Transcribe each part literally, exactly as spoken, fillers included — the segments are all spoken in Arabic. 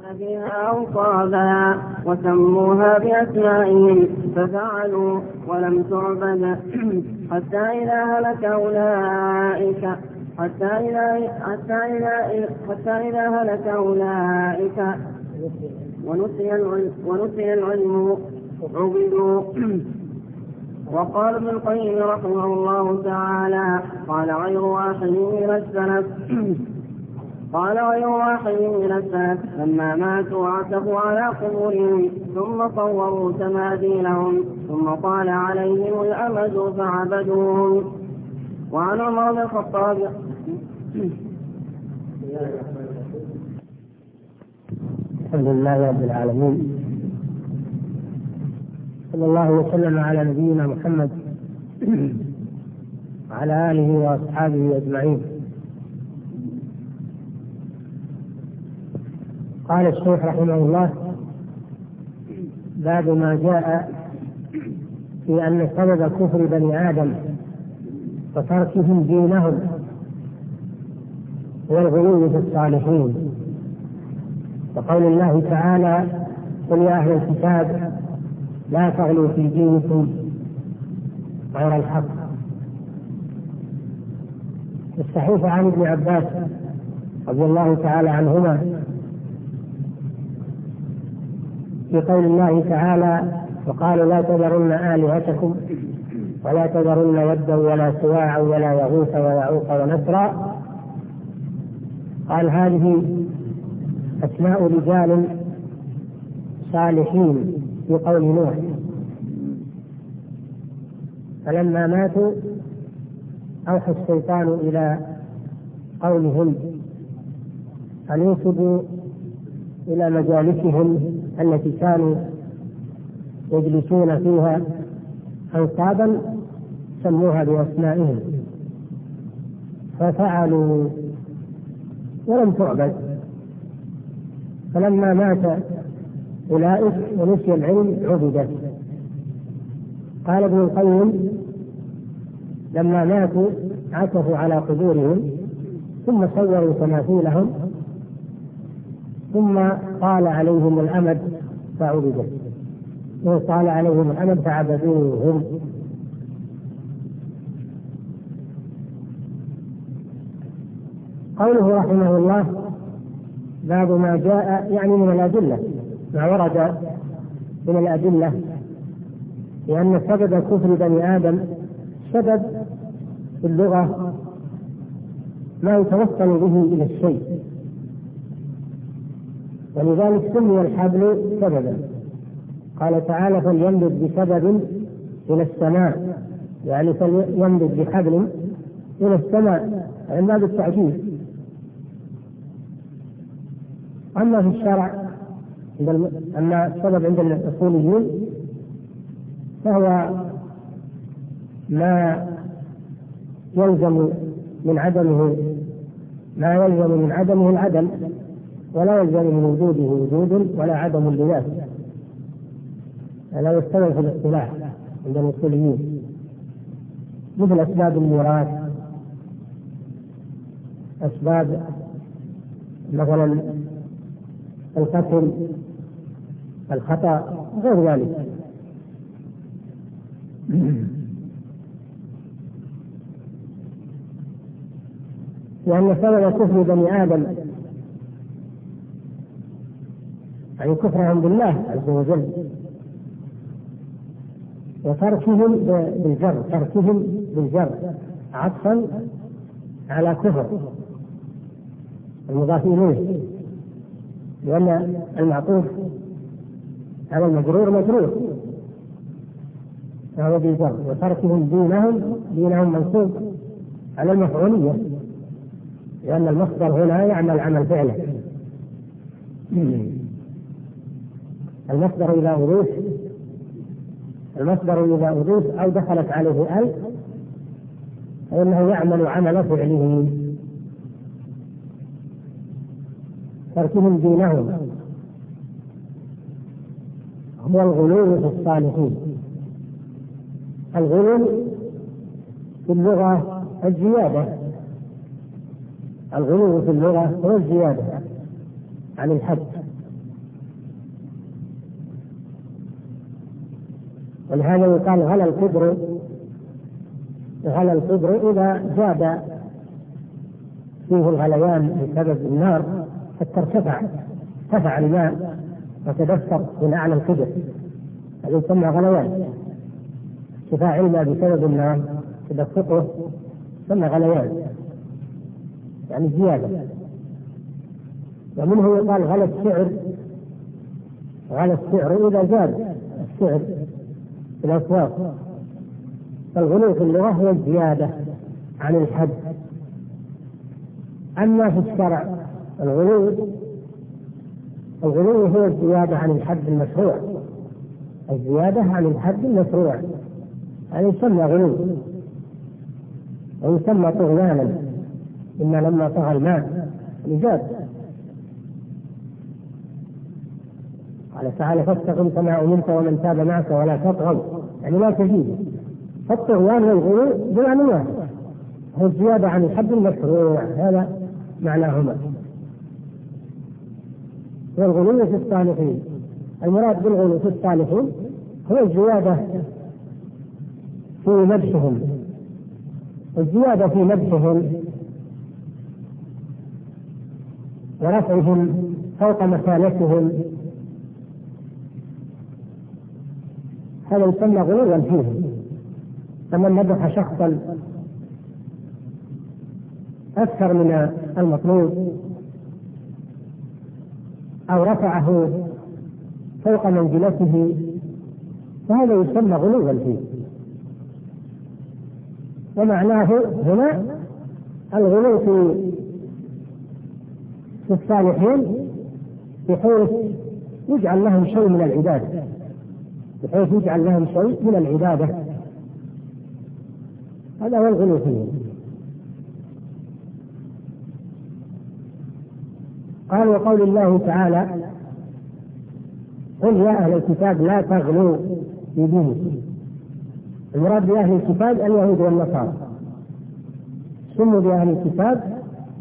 فيها أوصابها وسموها بأسمائهم ففعلوا ولم تعبد حتى إذا هلك أولئك حتى إذا حتى إذا حتى إذا هلك أولئك ونسي العلم, ونسي العلم عبدوا. وقال ابن القيم رحمه الله تعالى قال غير واحد من السلف قال غير واحد من السلف لما ماتوا عكفوا على قبورهم ثم صوروا تماثيلهم ثم طال عليهم الأمد فعبدوهم. وعن عمر بن الخطاب الحمد لله رب العالمين، صلى الله وسلم على نبينا محمد وعلى آله وأصحابه أجمعين. قال الشيخ رحمه الله: باب ما جاء في أن سبب كفر بني آدم وتركهم دينهم والغلو في الصالحين، وقول الله تعالى: قل يا أهل الكتاب لا تغلوا في دينكم غير الحق. الصحيح عن ابن عباس رضي الله تعالى عنهما في قول الله تعالى: وقالوا لا تذرن آلهتكم ولا تذرن ودا ولا سواعا ولا يغوث ويعوق ونسرا. قال هذه أسماء رجال صالحين في قول نوح، فلما ماتوا أوحى الشيطان إلى قولهم أن ينسبوا إلى مجالسهم التي كانوا يجلسون فيها أنصابا سموها بأسمائهم، ففعلوا ولم تعبد. فلما مات أولئك ونسي العلم عبدت. قال ابن القيم: لما ماتوا عكفوا على قبورهم ثم صوروا تماثيلهم ثم طال عليهم الأمد فعبدوا، وطال عليهم الأمد فعبدوهم. قوله رحمه الله: باب ما جاء، يعني من الأدلة، ما ورد من الأدلة، لأن سبب كفر بني آدم سبب في اللغة ما يتوصل به إلى الشيء، ولذلك سمي الحبل سببا. قال تعالى: فليمدد بسبب إلى السماء، يعني فليمدد بحبل إلى السماء، يعني ما بالتعجيز. أما في الشرع، أما السبب عند الأصوليين فهو ما يلزم من عدمه ما يلزم من عدمه العدم، ولا يلزم من وجوده وجود ولا عدم لذاته. لا يستوي في الاصطلاح عند الأصوليين، مثل أسباب الميراث، أسباب مثلا القتل، الخطأ، غير ذلك. لأن سبب كفر بني آدم يعني كفرهم بالله عز وجل، وتركهم بالجر، تركهم بالجر عطفا على كفر المضاف إليه، لأن المعطوف على المجرور مجرور فهو بالجر. وتركهم دينهم، دينهم منصوب على المفعولية، لأن المصدر هنا يعمل عمل فعله. المصدر إذا أضيف المصدر إذا أضيف أو دخلت عليه أل فإنه يعمل عمل فعله. تركهم دينهم هو الغلو في الصالحين. الغلو في اللغة الزيادة، الغلو في اللغة هو الزيادة عن الحد، ولهذا يقال غلى القدر غلى القدر إذا زاد فيه الغليان بسبب النار حتى ارتفع ارتفع الماء وتدفق من أعلى القدر، هذا يسمى غليان. ارتفاع الماء بسبب النار تدفقه يسمى غليان، يعني زيادة. ومنه يقال غلى السعر غلى السعر إذا زاد السعر في الأسواق. فالغلو في اللغة هو الزيادة عن الحد. أما في الشرع الغلو الغلو هو الزيادة عن الحد المشروع، الزيادة عن الحد المشروع هذا يسمى غلو ويسمى طغيانا. إن لما طغى الماء نجاد. قال تعالى فاستقم كما أمرت ومن تاب معك ولا تطغوا، يعني لا تزيد. فالطغيان والغلو بمعنى واحد، هو الزيادة عن الحد المشروع، هذا معناهما. والغلو في الصالحين، المراد بالغلو في الصالحين هو الزيادة في مدحهم، الزيادة في مدحهم ورفعهم فوق مكانتهم، هذا يسمى غلوا فيهم. فمن مدح شخصا أكثر من المطلوب أو رفعه فوق منزلته فهذا يسمى غلوا فيه. ومعناه هنا الغلو في في الصالحين بحيث يجعل لهم شيء من العبادة، بحيث يجعل لهم شيء من العبادة، هذا هو الغلو فيه. قال وقول الله تعالى قل يا أهل الكتاب لا تغلوا في دينكم. المراد بأهل الكتاب اليهود والنصارى، سموا بأهل الكتاب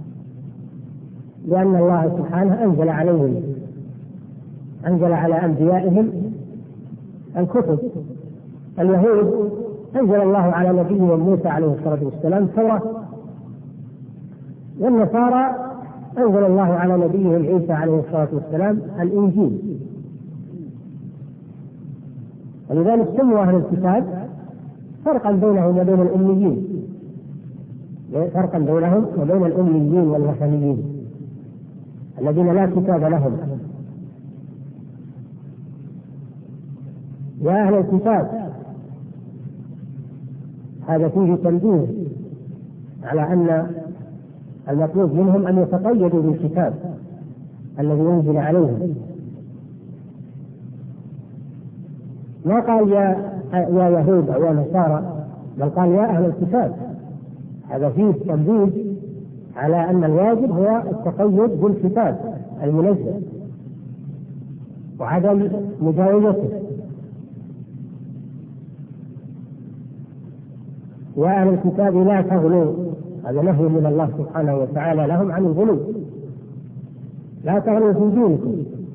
لأن الله سبحانه أنزل عليهم أنزل على أنبيائهم الكتب. اليهود أنزل الله على نبيهم موسى عليه الصلاة والسلام التوراة، والنصارى أنزل الله على نبيهم عيسى عليه الصلاة والسلام الإنجيل. ولذلك سموا أهل الكتاب فرقا بينهم وبين الأميين، فرقا بينهم وبين الأميين والوثنيين الذين لا كتاب لهم. يا أهل الكتاب هذا فيه تنبيه على أن المطلوب منهم أن يتقيدوا بالكتاب الذي ينزل عليهم. ما قال يا يا يهود أو يا نصارى، بل قال يا أهل الكتاب. هذا فيه تنبيه على أن الواجب هو التقيد بالكتاب المنزل وعدم مجاوزته. يا أهل الكتاب لا تغلوا، هذا نهي من الله سبحانه وتعالى لهم عن الغلو، لا تغلوا في دينكم،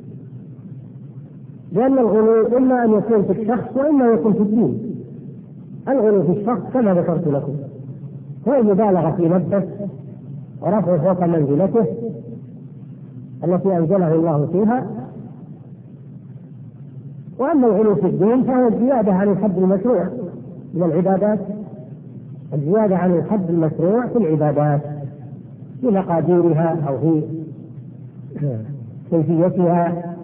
لأن الغلو إما أن يكون في الشخص وإما يكون في الدين. الغلو في الشخص كما ذكرت لكم هو المبالغة في نفسه ورفع فوق منزلته التي أنزله الله فيها. وأما الغلو في الدين فهو الزيادة عن الحد المشروع من العبادات، الزيادة عن الحد المشروع في العبادات في مقاديرها أو في كيفيتها،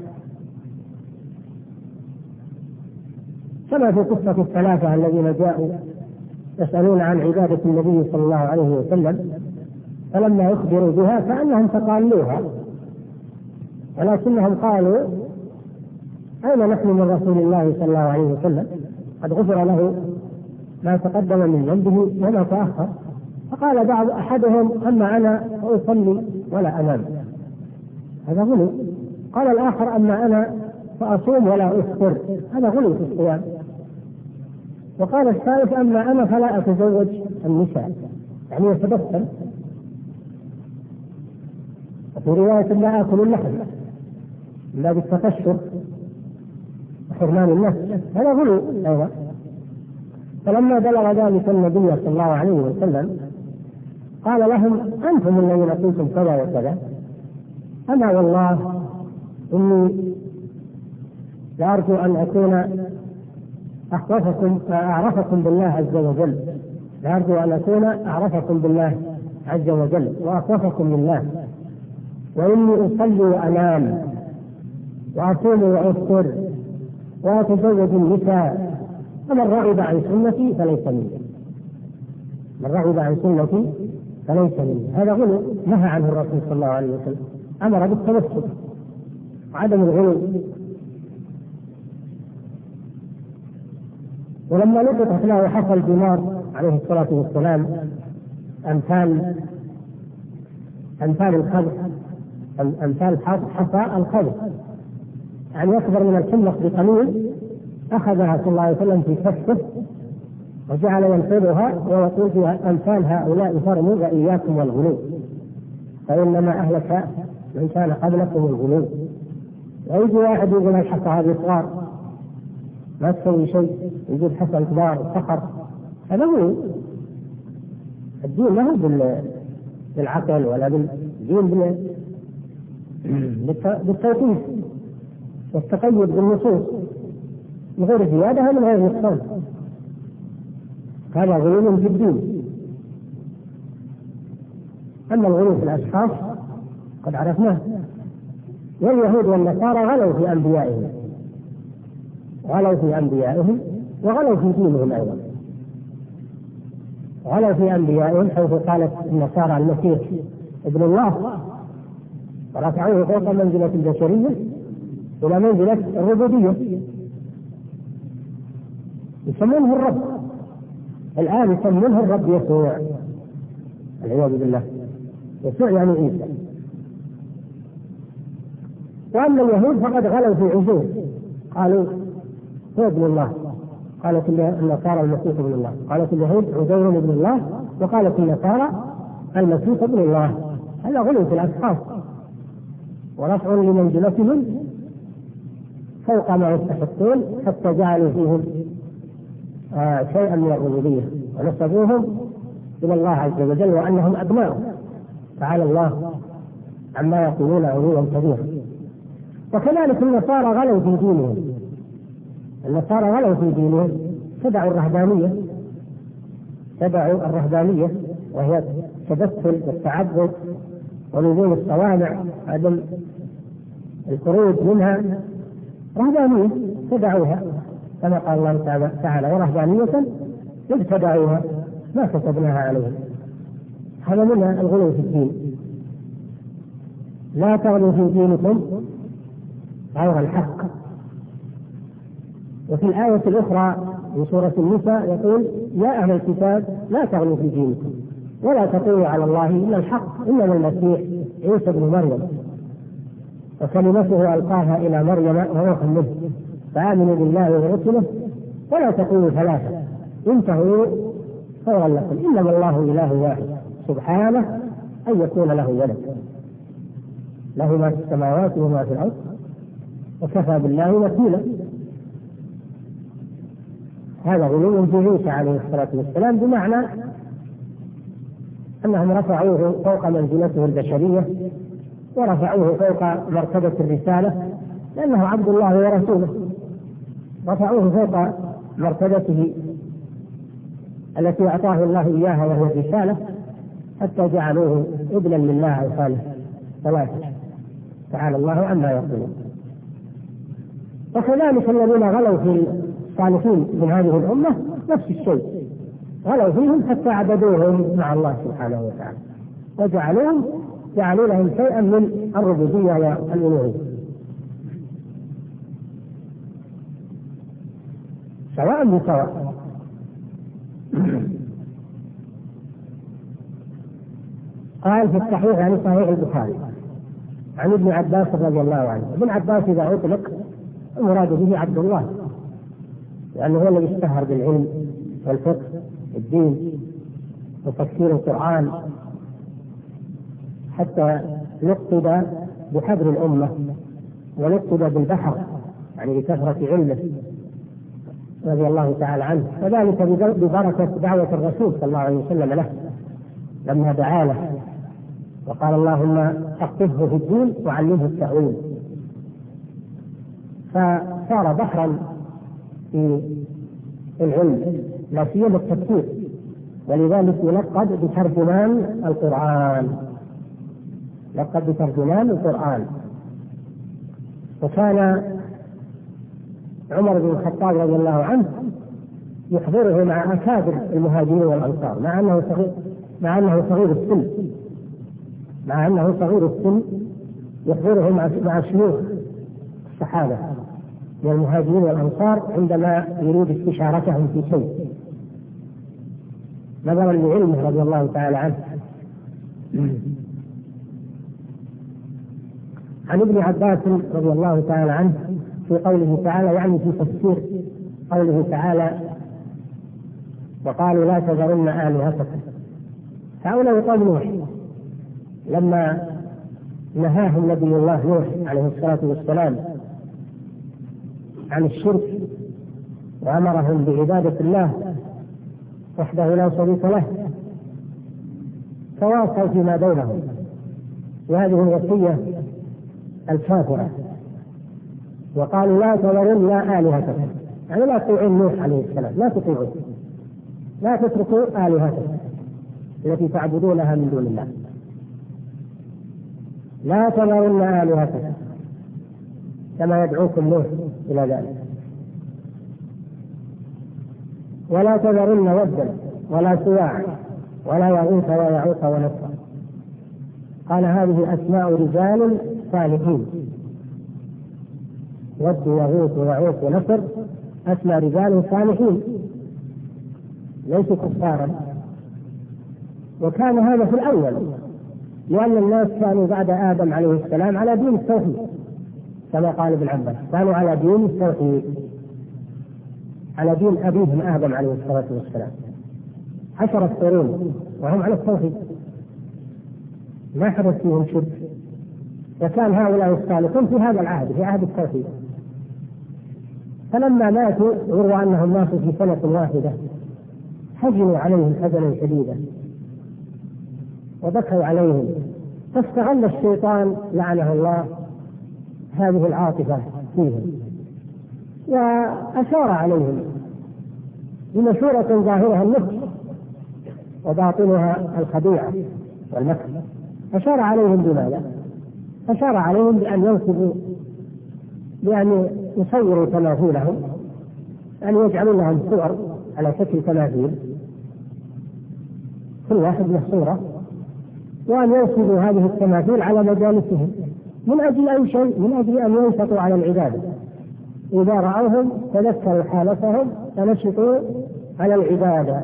كما في قصة الثلاثة الذين جاءوا يسألون عن عبادة النبي صلى الله عليه وسلم، فلما أخبروا بها كأنهم تقالوها، ولكنهم قالوا أين نحن من رسول الله صلى الله عليه وسلم؟ قد غفر له ما تقدم من ذنبه وما تأخر. فقال بعض أحدهم أما أنا فأصلي ولا أنام، هذا غلو. قال الآخر أما أنا فأصوم ولا أفطر، هذا غلو في الصيام. وقال الثالث أما أنا فلا أتزوج النساء، يعني يتبسم. وفي رواية لا آكل اللحم لا بالتقشف وحرمان النفس، هذا غلو أيضا. فلما بلغ ذلك النبي صلى الله عليه وسلم قال لهم: أنتم الذين قلتم كذا وكذا، أما والله إني لأرجو أن أكون أخوفكم أعرفكم بالله عز وجل، لأرجو أن أكون أعرفكم بالله عز وجل وأخوفكم لله، وإني أصلي وأنام وأصوم وأفطر وأتزوج النساء، فمن رغب عن سنتي فليس مني، من رغب عن سنتي فليس مني. هذا غلو نهى عنه الرسول صلى الله عليه وسلم، أمر بالتوسل وعدم الغلو. ولما لقطت له حصى الدينار عليه الصلاة والسلام أمثال أمثال الخبز، أمثال حصى الخبز يعني يكبر من الحمص بقليل، أخذها صلى الله عليه وسلم في كفه وجعل ينقلها ويقول فيها: أمثال هؤلاء فرموا وإياكم والغلو، فإنما أهلك من كان قبلكم الغلو. ويجي واحد يقول: الحصى هذه صغار ما تسوي شيء، يجيب حصى كبار صخر، هذا هو الدين، له بالعقل ولا بالدين بالتوقيف والتقيد بالنصوص من غير زيادة من غير نقصان. هذا غلو في الدين. أما الغلو في الأشخاص قد عرفناه، واليهود والنصارى غلوا في أنبيائهم غلوا في أنبيائهم وغلوا في دينهم أيضا. غلوا في أنبيائهم حيث قالت النصارى المسيح ابن الله، ورفعوه فوق منزلة البشرية إلى منزلة الربوبية، يسمونه الرب. الآن يسمونه الرب يسوع، والعياذ بالله. يسوع يعني عيسى. وأما اليهود فقد غلوا في عزوه، قالوا هو ابن الله، قالت النصارى المسيح ابن الله، قالت اليهود عزير ابن الله، وقالت النصارى المسيح ابن الله. هذا غلو في الأشخاص ورفع لمنزلتهم فوق ما يستحقون، حتى جعلوا فيهم آه شيئا من الربوبية ونسبوهم إلى الله عز وجل وأنهم أبناء، تعالى الله عما يقولون علوا كبيرا. وكذلك النصارى غلوا في دينهم، النصارى غلوا في دينهم، تبعوا الرهبانية تبعوا الرهبانية وهي التبتل والتعبد ولزوم الصوامع، عدم الخروج منها، رهبانية تبعوها كما قال الله تعالى: ورهبانية ابتدعوها ما كتبناها عليهم. هذا منها الغلو في الدين. لا تغلوا في دينكم غير الحق. وفي الآية الأخرى من سورة النساء يقول: يا أهل الكتاب لا تغلوا في دينكم ولا تقولوا على الله إلا الحق، إنما المسيح عيسى ابن مريم وكلمته ألقاها إلى مريم وروح منه، فآمنوا بالله ورسله ولا تقولوا ثلاثة انتهوا خيرا لكم، إنما الله إله واحد سبحانه أن يكون له ولد، له ما في السماوات وما في الأرض وكفى بالله وكيلا. هذا غلو في عيسى عليه الصلاة والسلام، بمعنى أنهم رفعوه فوق منزلته البشرية ورفعوه فوق مرتبة الرسالة، لأنه عبد الله ورسوله، رفعوه فوق مرتبته التي أعطاه الله إياها وهو الرسالة، حتى جعلوه ابنا لله أو خاله ثلاثة، تعالى الله عما يقولون. وكذلك الذين غلوا في الصالحين من هذه الأمة نفس الشيء، غلوا فيهم حتى عبدوهم مع الله سبحانه وتعالى وجعلوهم جعلوا لهم شيئا من الربوبية والألوهية، سواء بسواء. قال في الصحيح عن صحيح البخاري عن ابن عباس رضي الله عنه. ابن عباس إذا أطلق المراد به عبد الله، لأنه هو الذي اشتهر بالعلم والفقه الدين وتفسير القرآن، حتى لقب بحبر الأمة ولقب بالبحر، يعني لكثرة علمه رضي الله تعالى عنه، وذلك ببركة دعوة الرسول صلى الله عليه وسلم له لما دعا له وقال اللهم فقهه في الدين وعلمه التأويل، فصار بحرا في العلم لا سيما التفسير، ولذلك يلقب بترجمان القرآن، لقب بترجمان القرآن. وكان عمر بن الخطاب رضي الله عنه يحضره مع أكابر المهاجرين والأنصار مع أنه صغير مع أنه صغير السن مع أنه صغير السن يحضره مع مع شيوخ الصحابة من المهاجرين والأنصار عندما يريد استشارتهم في شيء نظرا لعلمه رضي الله تعالى عنه. عن ابن عباس رضي الله تعالى عنه في قوله تعالى، يعني في تفسير قوله تعالى وقالوا لا تذرن آلهتكم، هؤلاء قوم نوح لما نهاهم نبي الله نوح عليه الصلاة والسلام عن الشرك وأمرهم بعبادة الله وحده لا شريك له، تواصوا فيما بينهم وهذه الوصية الكافرة، وقالوا لا تذرن لا آلهتكم، يعني لا تطيعون نوح عليه السلام، لا تطيعون، لا تتركوا آلهتكم التي تعبدونها من دون الله، لا تذرن آلهتكم كما يدعوكم نوح إلى ذلك، ولا تذرن ودا ولا سواع ولا يغوث ويعوق ونسرا. قال هذه أسماء رجال صالحين، ود ويغوث ويعوق ونسر أسماء رجال صالحين ليسوا كفارا. وكان هذا في الأول لأن الناس كانوا بعد آدم عليه السلام على دين التوحيد كما قال ابن عباس، كانوا على دين التوحيد على دين أبيهم آدم عليه الصلاة والسلام عشرة قرون وهم على التوحيد ما حدث فيهم شرك، وكان هؤلاء الصالحون في هذا العهد في عهد التوحيد. فلما ماتوا يروى أنهم ماتوا في سنة واحدة حزنوا عليهم حزنا شديدا وبكوا عليهم، فاستغل الشيطان لعنه الله هذه العاطفة فيهم وأشار عليهم بمشورة ظاهرها النفس وباطنها الخديعة والمكر. أشار عليهم بماذا؟ أشار عليهم بأن ينصبوا بأن يصوروا تماثيلهم، أن يجعلوا لهم صور على شكل تماثيل كل واحد له صورة، وأن ينصبوا هذه التماثيل على مجالسهم من أجل أي شيء، من أجل أن ينشطوا على العبادة. إذا رأوهم تذكروا حالتهم فنشطوا على العبادة.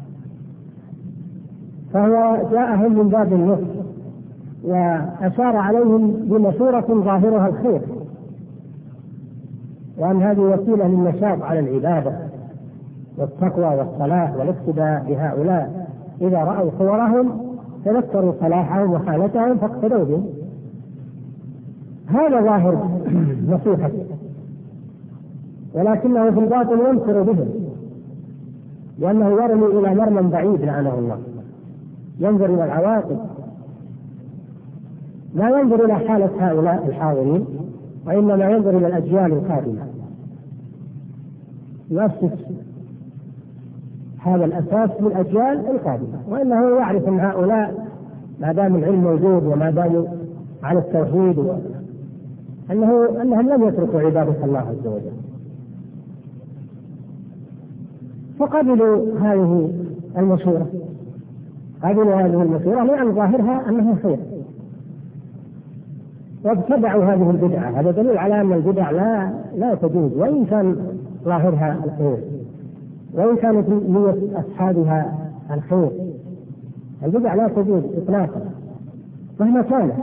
فهو جاءهم من باب النصر وأشار عليهم بمشورة ظاهرها الخير، وأن هذه وسيلة للنشاط على العبادة والتقوى والصلاح والاقتداء بهؤلاء. إذا رأوا صورهم تذكروا صلاحهم وحالتهم فاقتدوا بهم. هذا ظاهر نصيحة، ولكنه في الباطن ينكر بهم لأنه يرمي إلى مرمى بعيد لعنه الله، ينظر إلى العواقب لا ينظر إلى حالة هؤلاء الحاضرين، وإنما ينظر إلى الأجيال القادمة، يؤسس هذا الأساس للأجيال القادمة. وإنه يعرف أن هؤلاء ما دام العلم موجود وما داموا على التوحيد أنه أنهم لم يتركوا عبادة الله عز وجل. فقبلوا هذه المشورة قبلوا هذه المشورة لأن ظاهرها أنه خير، وابتدعوا هذه البدعة. هذا دليل على أن البدع لا لا تجوز، وإن كان ظاهرها الخير وإن كانت نية أصحابها الخير. البدع لا تجوز إطلاقا مهما كانت.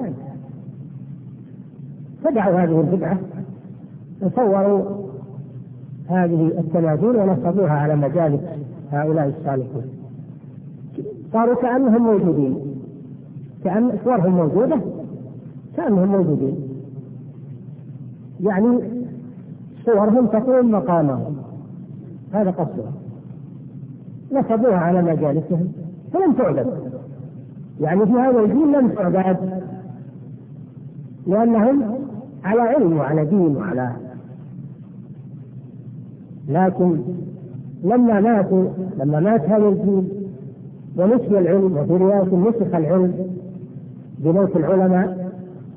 فدعوا هذه البدعة وصوروا هذه التماثيل ونصبوها على مجالس هؤلاء الصالحين، صاروا كأنهم موجودين، كأن صورهم موجودة كأنهم موجودين، يعني صورهم تقوم مقامهم هذا قصدها، نصبوها على مجالسهم فلم تعبد، يعني في هذا الدين لم تعبد لأنهم على علم وعلى دين وعلى، لكن لما ماتوا لما مات هذا الدين ونسي العلم، وفي رواية نسخ العلم بموت العلماء،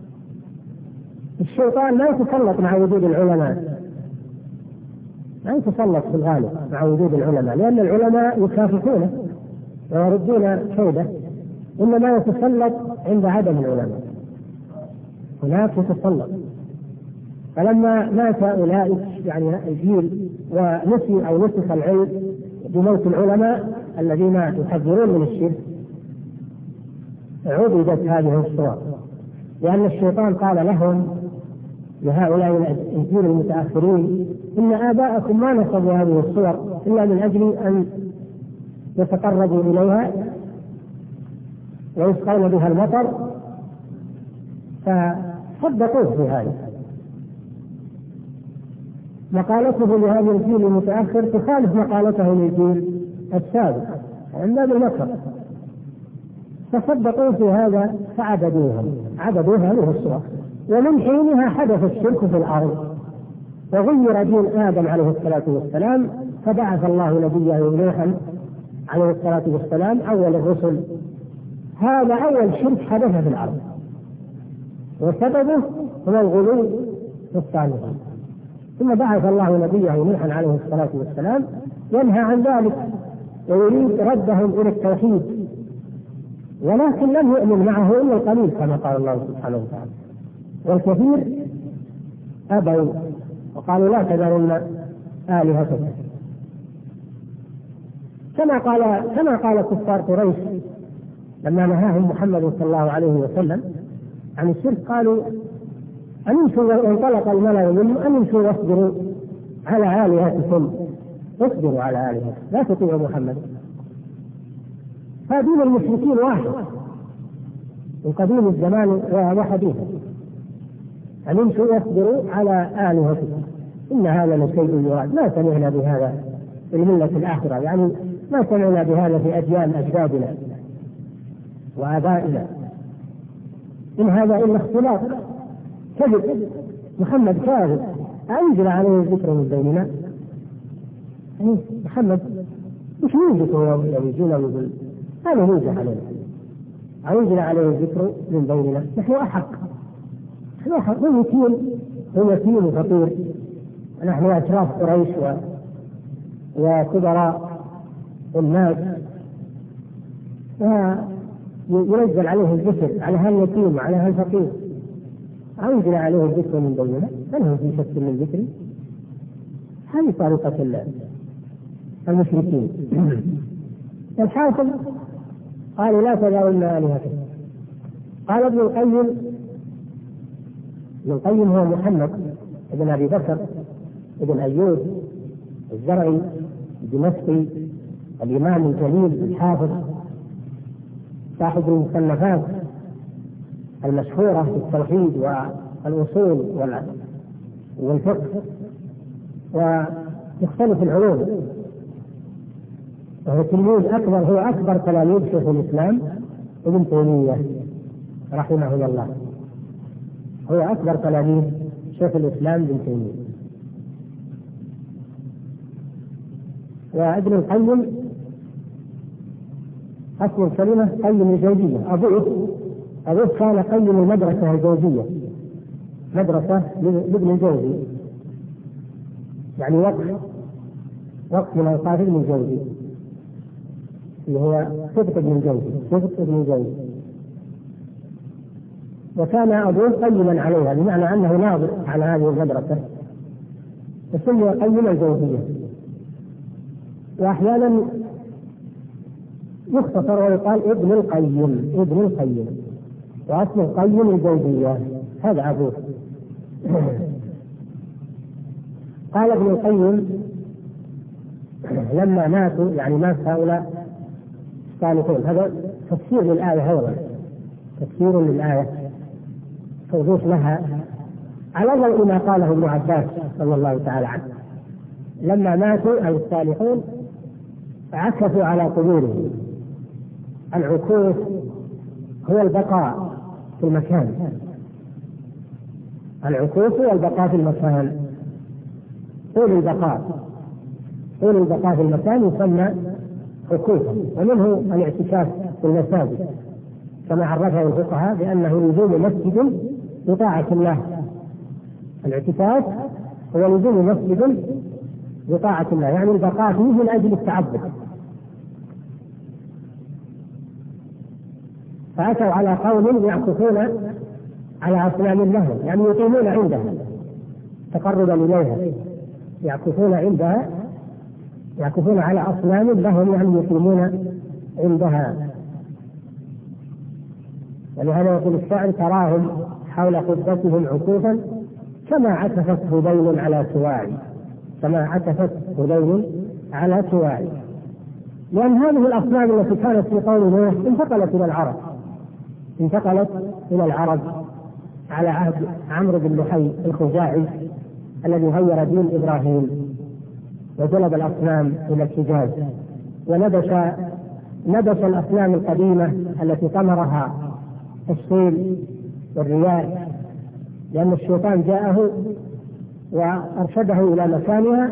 الشيطان لا يتسلط مع وجود العلماء، لا يتسلط في الغالب مع وجود العلماء، لأن العلماء يكافحونه ويردون كيده، إنما يتسلط عند عدم العلماء، هناك يتسلط. فلما مات أولئك يعني الجيل ونسي أو نسخ العلم بموت العلماء الذين يحذرون من الشرك، عبدت هذه الصور، لأن الشيطان قال لهم لهؤلاء الجيل المتأخرين إن آباءكم ما نصبوا هذه الصور إلا من أجل أن يتقربوا إليها ويسقون بها المطر، فصدقوه في هذا. مقالته لهذا الجيل المتأخر تخالف مقالته للجيل السابق عند المكر، فصدقوا في هذا فعبدوهم، عبدوا هذه الصور، ومن حينها حدث الشرك في الأرض وغير دين آدم عليه الصلاة والسلام، فبعث الله نبيه نوحا عليه الصلاة والسلام أول الرسل. هذا أول شرك حدث في الأرض، وسببه هو الغلو في الصالحين. ثم بعث الله نبيه نوحا عليه الصلاة والسلام ينهى عن ذلك ويريد ردهم إلى التوحيد، ولكن لم يؤمن معه إلا القليل كما قال الله سبحانه وتعالى، والكثير أبوا وقالوا لا تذرن آلهتكم، كما قال كما قال كفار قريش لما نهاهم محمد صلى الله عليه وسلم عن الشرك، قالوا أنمشوا، وانطلق الملأ منهم أنمشوا واصبروا على آلهتكم، اصبروا على آلهتكم لا تطيعوا محمد. فدين المشركين واحد من قديم الزمان وحديثه، أنمشوا واصبروا على آلهتكم إن هذا لشيء يراد، ما سمعنا بهذا في الملة الآخرة، يعني ما سمعنا بهذا في أجيال أجدادنا وآبائنا، إن هذا إلا اختلاط كذب، محمد كاذب، أنزل عليه الذكر من بيننا. يعني محمد مش موجود يجون ويقول هذا موجود علينا، أنزل عليه الذكر من بيننا، نحن أحق، نحن أحق، هو يتيم، هو يتيم وفقير، نحن أشراف قريش و... وكبراء الناس، وينزل عليه الذكر على هاليتيم على هالفقير، أنزل عليه الذكر من بيننا، من هو في شك من ذكري؟ هذه طريقة المشركين. الحاصل قالوا لا تذرن آلهتكم. قال ابن القيم، ابن القيم هو محمد ابن أبي بكر ابن أيوب الزرعي الدمشقي الإمام الجليل الحافظ صاحب المصنفات المشهورة في التوحيد والأصول والفقه ومختلف العلوم، وهو تلميذ أكبر، هو أكبر تلاميذ شيخ الإسلام ابن تيمية رحمه الله، هو أكبر تلاميذ شيخ الإسلام ابن تيمية. وابن القيم أصل الكلمة قيم الجوزية، أبوه أبوه كان قيم المدرسة الجوزية، مدرسة لابن الجوزي، يعني وقف وقف من أوقاف ابن الجوزي اللي هو صفة ابن الجوزي، صفة ابن الجوزي. وكان أبوه قيما عليها، بمعنى أنه ناظر على هذه المدرسة، فسمي قيم الجوزية. وأحيانا يختصر ويقال ابن القيم، ابن القيم، وأصله قيم الجوزية، هذا أبوه. قال ابن القيم لما ماتوا، يعني مات هؤلاء الصالحون، هذا تفسير للآية، أولا تفسير للآية توضيح لها على ضوء ما قاله ابن عباس رضي الله تعالى عنه، لما ماتوا أي الصالحون عكفوا على قبورهم. العكوف هو البقاء في المكان، العكوف هو البقاء في المكان، طول البقاء، طول البقاء في المكان يسمى عكوفا، ومنه الاعتكاف في المساجد كما عرفه الفقهاء بأنه لزوم مسجد بطاعة الله. الاعتكاف هو لزوم مسجد بطاعة الله، يعني البقاء فيه من أجل التعبد. فأتوا على قوم يعكفون على أصنام لهم، يعني يقيمون عندها تقربا إليها، يعكفون عندها، يعكفون على أصنام لهم، يعني يقيمون عندها. ولهذا يقول الشاعر: تراهم حول قبتهم عكوفا كما عكفت هذيل على سواعي، كما عكفت هذيل على سواعي. لأن هذه الأصنام التي كانت في قوم نوح انتقلت إلى العرب، انتقلت إلى العرب على عهد عمرو بن لحي الخزاعي الذي غير دين إبراهيم وجلب الأصنام إلى الحجاز، ونبش نبش الأصنام القديمة التي طمرها الصين والرياء، لأن الشيطان جاءه وأرشده إلى مكانها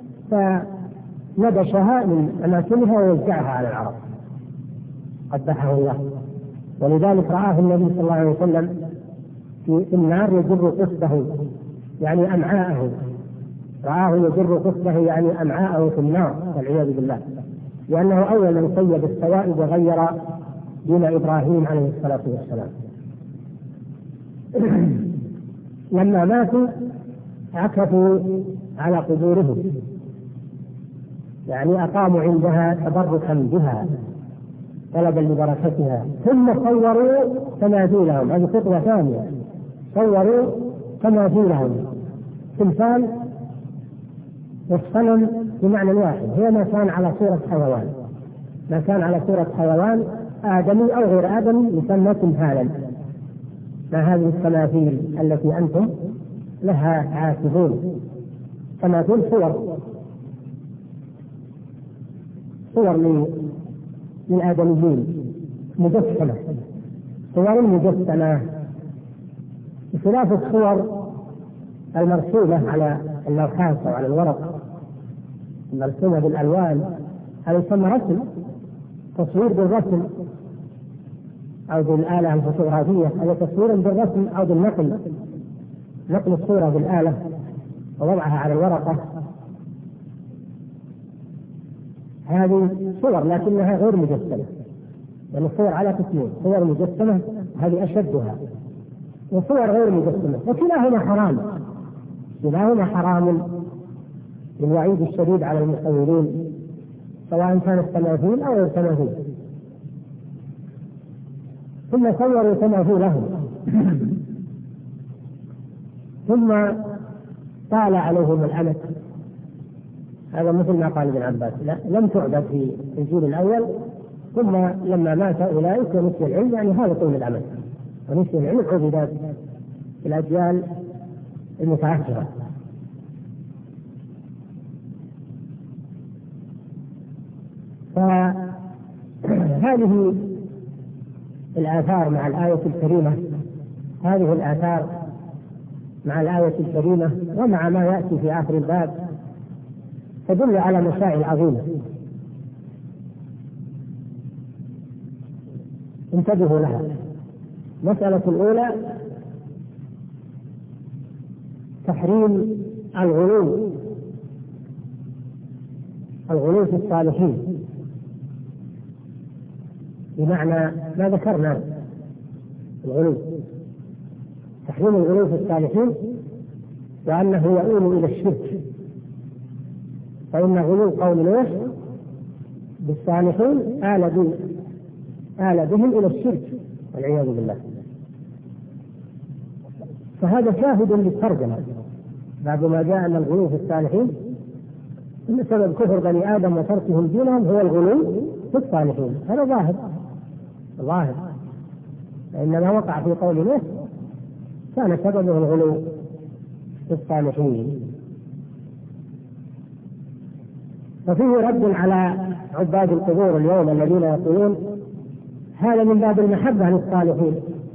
فنبشها من أماكنها ووزعها على العرب، قبحه الله. ولذلك رآه النبي صلى الله عليه وسلم في النار يجر قصده، يعني أمعاءه، رآه يجر قصده يعني أمعاءه في النار والعياذ بالله، لأنه أول من سيد السوائب وغير دين إبراهيم عليه الصلاة والسلام. لما ماتوا عكفوا على قبورهم، يعني أقاموا عندها تبركا بها طلبا لبركتها، ثم صوروا تماثيلهم. هذه خطوة ثانية، صوروا تماثيلهم، تمثال والصنم بمعنى واحد، هي ما كان على صورة حيوان، ما كان على صورة حيوان آدمي أو غير آدمي يسمى تمثالا. ما هذه التماثيل التي أنتم لها عاكفون؟ تماثيل صور، صور من من آدميين مجسمة، صور مجسمة بخلاف الصور المرسومة على اللوحات أو على الورق، المرسومة بالألوان، هذا يسمى رسم، تصوير بالرسم أو بالآلة الفوتوغرافية، هذا تصوير بالرسم أو بالنقل، نقل الصورة بالآلة ووضعها على الورقة. هذه صور لكنها غير مجسمة، يعني الصور على قسمين: صور مجسمة هذه أشدها، وصور غير مجسمة، وكلاهما حرام، كلاهما حرام بالوعيد الشديد على المصورين سواء كانت تماثيل أو غير تماثيل. ثم صوروا تماثيلهم ثم طال عليهم الأمد. هذا مثل ما قال ابن عباس: لا لم تعبد في الجيل الأول، ثم لما مات أولئك ونسي العلم، يعني هذا طول الأمد، ونسي العلم عبدت في الأجيال المتأخرة. فهذه الآثار مع الآية الكريمة، هذه الآثار مع الآية الكريمة ومع ما يأتي في آخر الباب تدل على مسائل عظيمة انتبهوا لها. مسألة الأولى تحريم الغلو، الغلو في الصالحين، بمعنى ما ذكرنا الغلو، تحريم الغلو في الصالحين، وأنه يؤول إلى الشرك. فإن غلو قوم نوح بالصالحين آل بهم آل بهم إلى الشرك والعياذ بالله. فهذا شاهد للترجمة بعد ما جاء أن الغلو في الصالحين إن سبب كفر بني آدم وتركهم دينهم هو الغلو في الصالحين. هذا ظاهر ظاهر، فإنما وقع في قول نوح كان سببه الغلو في الصالحين. ففيه رد على عباد القبور اليوم الذين يقولون هذا من باب المحبة للصالحين،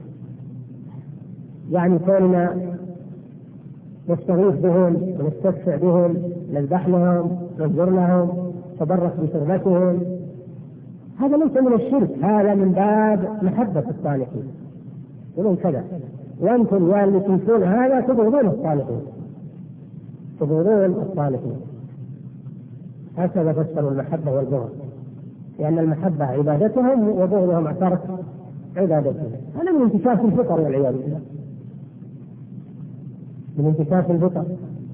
يعني كوننا نستغيث بهم ونستشفع بهم، نذبح لهم، ننظر لهم، نتبرك بشربتهم، هذا ليس من الشرك، هذا من باب محبة الصالحين. يقولون كذا، وانتم يا اللي تنسون هذا تبغضون الصالحين، تبغضون الصالحين. هكذا فسروا المحبة والبغض، لأن المحبة عبادتهم وبغضهم اعترف عبادتهم. هذا من انتكاس الفطر والعياذ بالله، من انتكاس الفطر.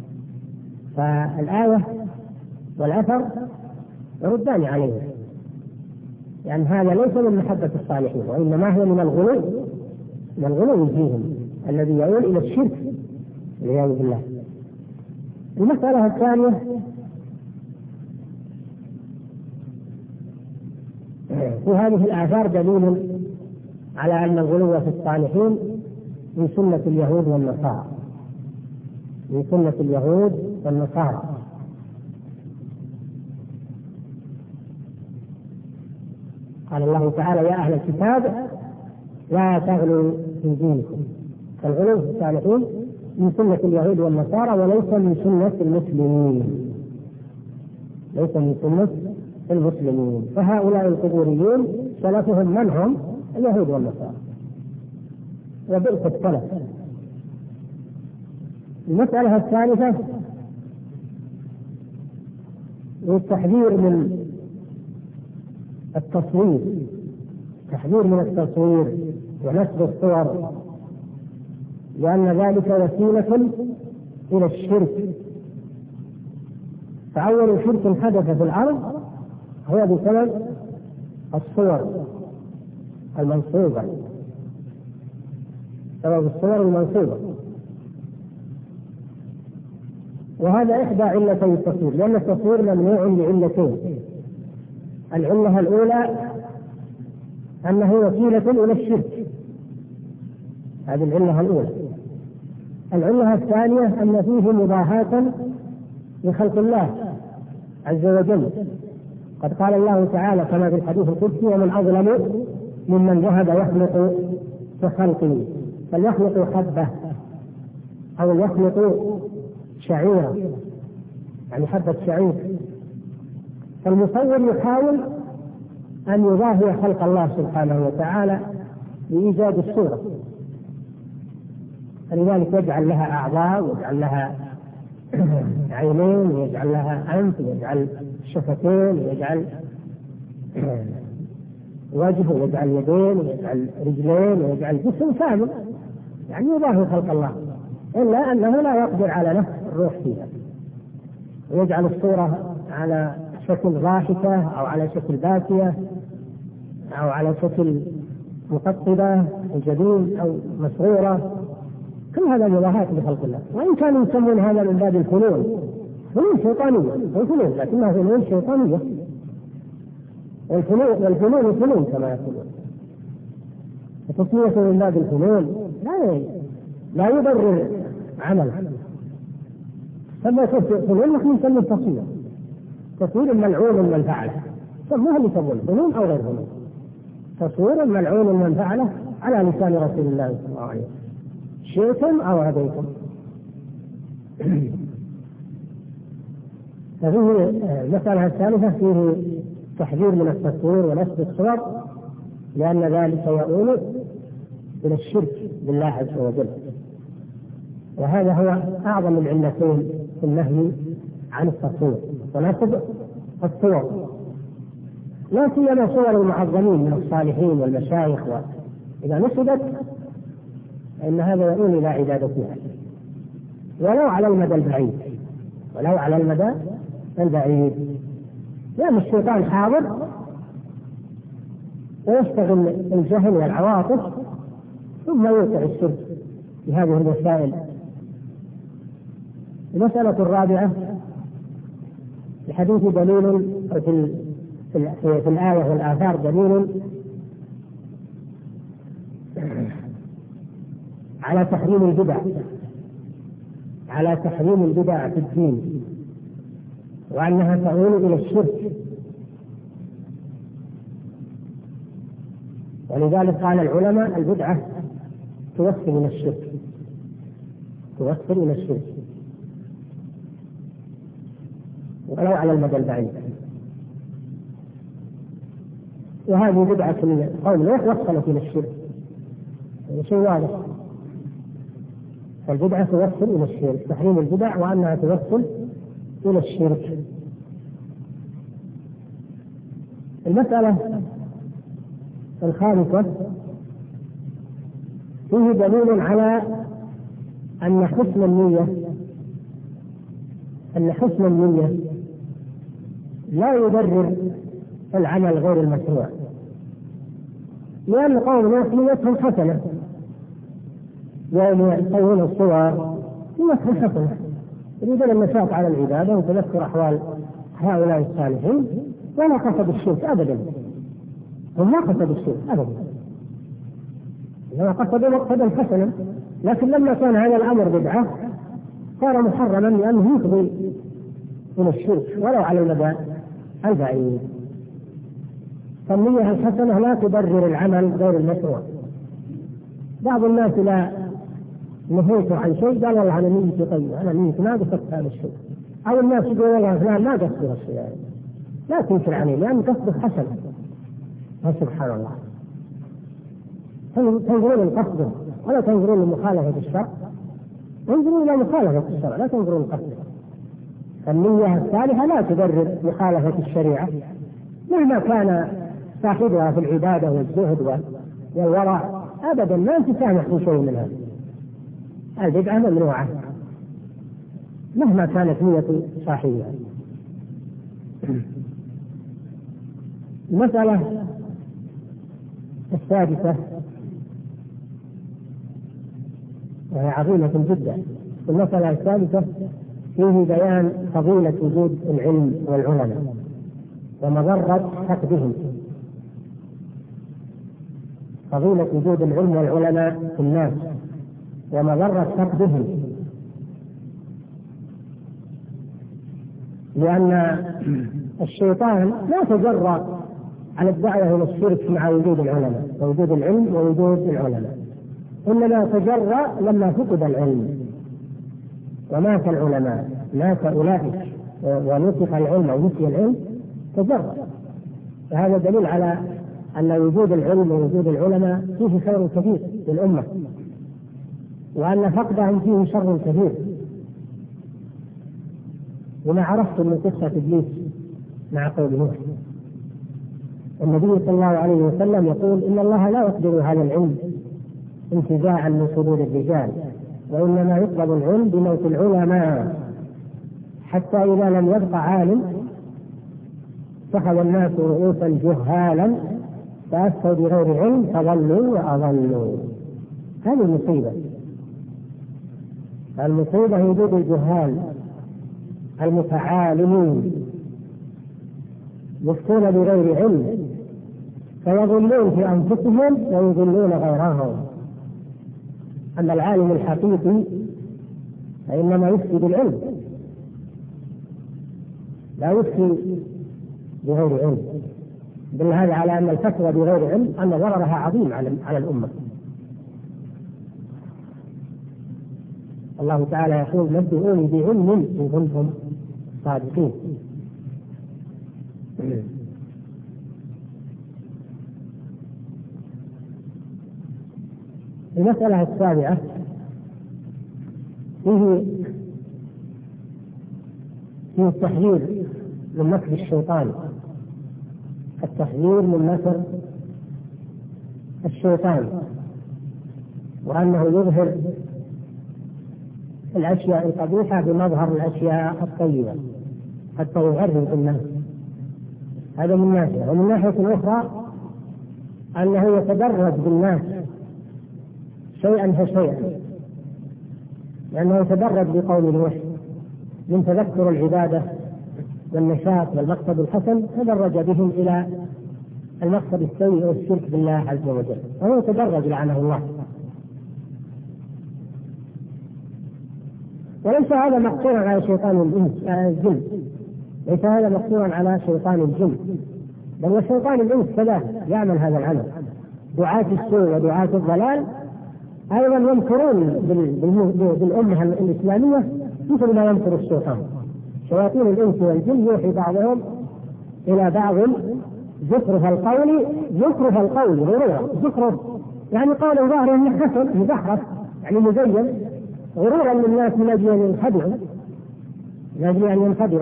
فالآية والأثر يردان عليه، يعني هذا ليس من محبة الصالحين، وإنما هو من الغلو، من الغلو فيهم الذي يؤول إلى الشرك والعياذ بالله. المسألة الثانية في هذه الآثار دليل على أن الغلو في الصالحين من سنة اليهود والنصارى، من سنة اليهود والنصارى. قال الله تعالى يا أهل الكتاب لا تغلوا في دينكم، فالغلو في الصالحين من سنة اليهود والنصارى وليس من سنة المسلمين، ليس من سنة المسلمين. فهؤلاء القبوريون سلفهم من هم؟ اليهود والنصارى، وبئس السلف. المسألة الثالثة والتحذير من التصوير، تحذير من التصوير ونسب الصور، لأن ذلك وسيلة إلى الشرك. فأول شرك حدث في الأرض هو بسبب الصور المنصوبة، سبب الصور المنصوبة، وهذا إحدى علتي التصوير، لأن التصوير ممنوع لعلتين. العلة الأولى أنه وسيلة إلى الشرك، هذه العلة الأولى. العلة الثانية أن فيه مباهاة لخلق الله عز وجل، قد قال الله تعالى كما في الحديث القدسي ومن أظلم ممن ذهب يخلق كخلقه، فليخلق حبة أو يخلق شعيرة، يعني حبة شعير. فالمصور يحاول أن يضاهي خلق الله سبحانه وتعالى بإيجاد الصورة، فلذلك يجعل لها أعضاء ويجعل لها عينين ويجعل لها أنف ويجعل شفتين ويجعل وجه ويجعل يدين ويجعل رجلين ويجعل جسم كامل، يعني يضاهي خلق الله، إلا أنه لا يقدر على نفس الروح فيها، ويجعل الصورة على شكل ضاحكة أو على شكل باكية أو على شكل مقطبة الجبين أو مسرورة، كل هذا مباهاة بخلق الله. وإن كانوا يسمون هذا من باب الفنون، فنون شيطانية، الفنون لكنها فنون شيطانية، والفنون والفنون فنون كما يقولون، التصمية من باب الفنون لا لا يبرر عمل. فما فنون نحن نسميه تصوير، تصوير ملعون من فعله، سموها اللي يسمونه فنون أو غير فنون، تصوير ملعون من فعله على لسان رسول الله صلى الله عليه وسلم، شئتم أو أبيتم. ففيه المسألة الثالثة فيه تحذير من التصوير ونسب الصور، لأن ذلك يؤول إلى الشرك بالله عز وجل، وهذا هو أعظم العلتين في النهي عن التصوير ونسب الصور، لا سيما صور المعظمين من الصالحين والمشايخ، وإذا نسبت فإن هذا يؤول إلى عبادتها ولو على المدى البعيد، ولو على المدى البعيد، لأن الشيطان حاضر ويشتغل الجهل والعواطف ثم يوقع الشرك بهذه الوسائل. المسألة الرابعة في الحديث دليل في, في, في الآية والآثار دليل على تحريم البدع، على تحريم البدع في الدين، وأنها تعود إلى الشرك. ولذلك قال العلماء البدعة توصل إلى الشرك، توصل إلى الشرك ولو على المدى البعيد. وهذه بدعة قوم نوح وصلت إلى الشرك، شيء واضح. فالبدعة توصل إلى الشرك، تحريم البدع وأنها توصل إلى الشرك. المسألة الخامسة فيه دليل على أن حسن النية أن حسن النية لا يبرر العمل غير المشروع، لأن قوم نوح نيتهم حسنة، يوم يصورون الصور نيتهم حسنة، يريدون النشاط على العبادة وتذكر أحوال هؤلاء الصالحين، ولا قصد الشرك أبدا، هم ما قصدوا الشرك أبدا، إنما قصدوا مقصدا حسنا. لكن لما كان هذا الأمر بدعة صار محرما لأنه يفضي إلى الشرك ولو على المدى البعيد. فالنية الحسنة لا تبرر العمل غير المشروع. بعض الناس لا نهيت عن شيء قال والله أنا نيتي طيبة، أنا نيتي ما قصدت هذا الشيء، أو الناس يقول والله فلان ما قصده الشيء، لا تنكر عليه لأن قصده حسن. سبحان الله، تنظرون لقصده ولا تنظرون لمخالفة الشرع، انظروا إلى مخالفة الشرع لا تنظرون لقصده. فالنية الصالحة لا تبرر مخالفة الشريعة مهما كان صاحبها في العبادة والزهد والورع أبدا، ما تسامح في شيء من هذا. البدعة ممنوعة مهما كانت نية صاحبها. المسألة السادسة وهي عظيمة جدا. المسألة السادسة فيه بيان فضيلة وجود العلم والعلماء ومضرة فقدهم. فضيلة وجود العلم والعلماء في الناس ومضرة فقدهم، لأن الشيطان لا تجرأ على الدعوة إلى الشرك مع وجود العلماء ووجود العلم ووجود العلماء، إنما تجرأ لما فقد العلم ومات العلماء، مات أولئك ونسخ العلم أو نسي العلم تجرأ. فهذا دليل على أن وجود العلم ووجود العلماء فيه خير كثير للأمة، وأن فقدهم فيه شر كثير. وما عرفت من قصة إبليس مع قوم نوح، النبي صلى الله عليه وسلم يقول إن الله لا يقبل هذا العلم انتزاعا من صدور الرجال، وإنما يقبل العلم بموت العلماء، حتى إذا لم يبق عالم اتخذ الناس رؤوسا جهالا فأفتوا بغير علم فضلوا وأضلوا. هذه المصيبة. المصيبة وجود الجهال المتعالمين يفتون بغير علم فيضلون في أنفسهم ويضلون غيرهم. أما العالم الحقيقي فإنما يفتي بالعلم لا يفتي بغير علم. دل هذا على أن الفتوى بغير علم أن ضررها عظيم على الأمة. الله تعالى يقول نبئوني بعلم إن كنتم صادقين. المسألة السابعة فيه فيه التحذير من مكر الشيطان، التحذير من مكر الشيطان، وأنه يظهر الأشياء القبيحة بمظهر الأشياء الطيبة حتى يغرب الناس. هذا من ناحية. ومن ناحية أخرى أنه يتدرج بالناس شيئا فشيئا، لأنه يتدرج بقول نوح من تذكر العبادة والنشاط والمقصد الحسن تدرج بهم إلى المقصد السيء والشرك بالله عز وجل، وهو يتدرج لعنه الله. وليس هذا مقصورا على شيطان الإنس الجن، ليس هذا مقصورا على شيطان الجن، بل وشيطان الإنس كذلك يعمل هذا العمل. دعاة السوء ودعاة الضلال أيضا يمكرون بالأمة الإسلامية مثل ما يمكر الشيطان. شياطين الإنس والجن يوحي بعضهم إلى بعض زخرف القول زخرف القول غرورا. زخرف يعني قال ظاهره حسن مزخرف يعني مزين غرورا للناس من أجل أن ينخدعوا من أجل أن ينخدعوا.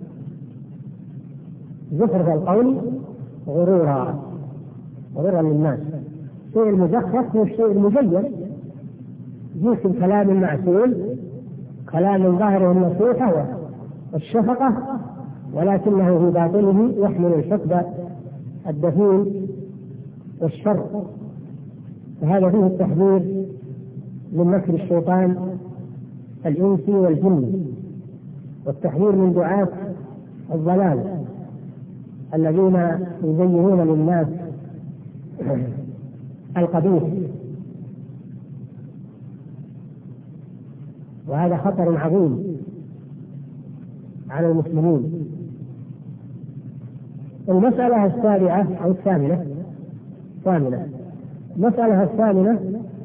زخرف القول غرورا غرورا للناس. الشيء المزخرف هو الشيء المزين، يوصل كلام معسول، كلام ظاهره النصيحة والشفقة، ولكنه في باطنه يحمل الحقد الدفين والشر. فهذا فيه التحذير من مكر الشيطان الإنسي والجني، والتحذير من دعاة الضلال الذين يزينون للناس القبيح. وهذا خطر عظيم على المسلمين. المسألة السابعة أو الثامنة ثامنة المسألة الثامنة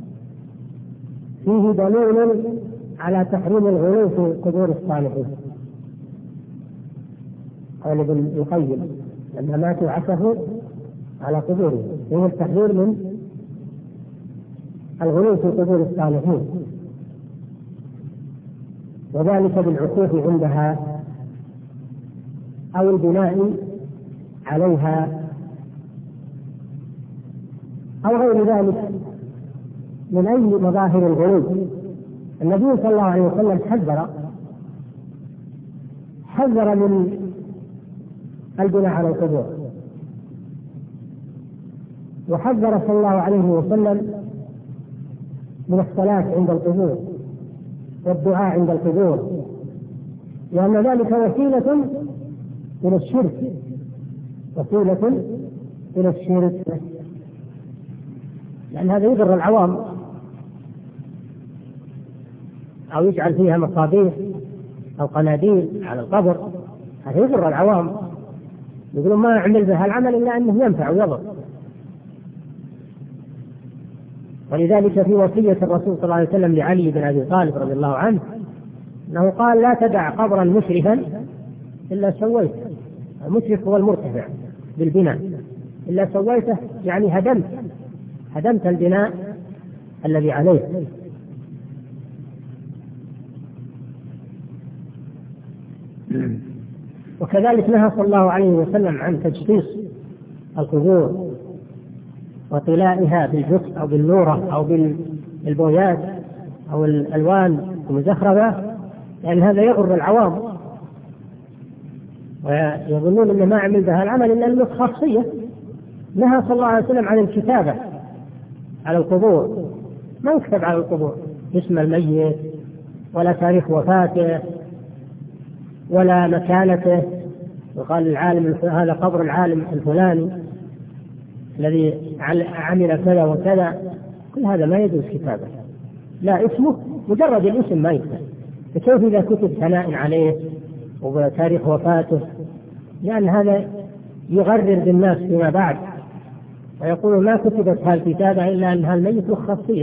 فيه دليل على تحريم الغلو في قبور الصالحين. قال ابن القيم لما ماتوا عكفوا على قبورهم، فيه التحذير من الغلو في قبور الصالحين، وذلك بالعكوف عندها أو البناء عليها أو غير ذلك من أي مظاهر الغلو. النبي صلى الله عليه وسلم حذر حذر من البناء على القبور، وحذر صلى الله عليه وسلم من الصلاة عند القبور والدعاء عند القبور، لأن ذلك وسيلة إلى الشرك وسيلة إلى الشرك لأن هذا يضر العوام، أو يجعل فيها مصابيح أو قناديل على القبر، هذا يضر العوام، يقولون ما يعمل بها العمل إلا أنه ينفع ويضر. ولذلك في وصية الرسول صلى الله عليه وسلم لعلي بن أبي طالب رضي الله عنه أنه قال لا تدع قبرا مشرفا إلا سويته. المشرف هو المرتفع بالبناء، إلا سويته يعني هدمت هدمت البناء الذي عليه. وكذلك نهى صلى الله عليه وسلم عن تجصيص القبور وطلائها بالجص أو بالنورة أو بالبويات أو الألوان المزخرفة، لأن هذا يغر العوام ويظنون أن ما عمل بها العمل إلا له خاصية. نهى صلى الله عليه وسلم عن الكتابة على القبور، ما يكتب على القبور اسم الميت ولا تاريخ وفاته ولا مكانته، وقال العالم هذا قبر العالم الفلاني الذي عمل كذا وكذا، كل هذا ما يجوز كتابه، لا اسمه مجرد الاسم ما يكتب. فكيف إذا كتب ثناء عليه وتاريخ وفاته؟ لأن هذا يغرر بالناس فيما بعد ويقول ما كتبت هالكتابة إلا أنها الميت له خاصية.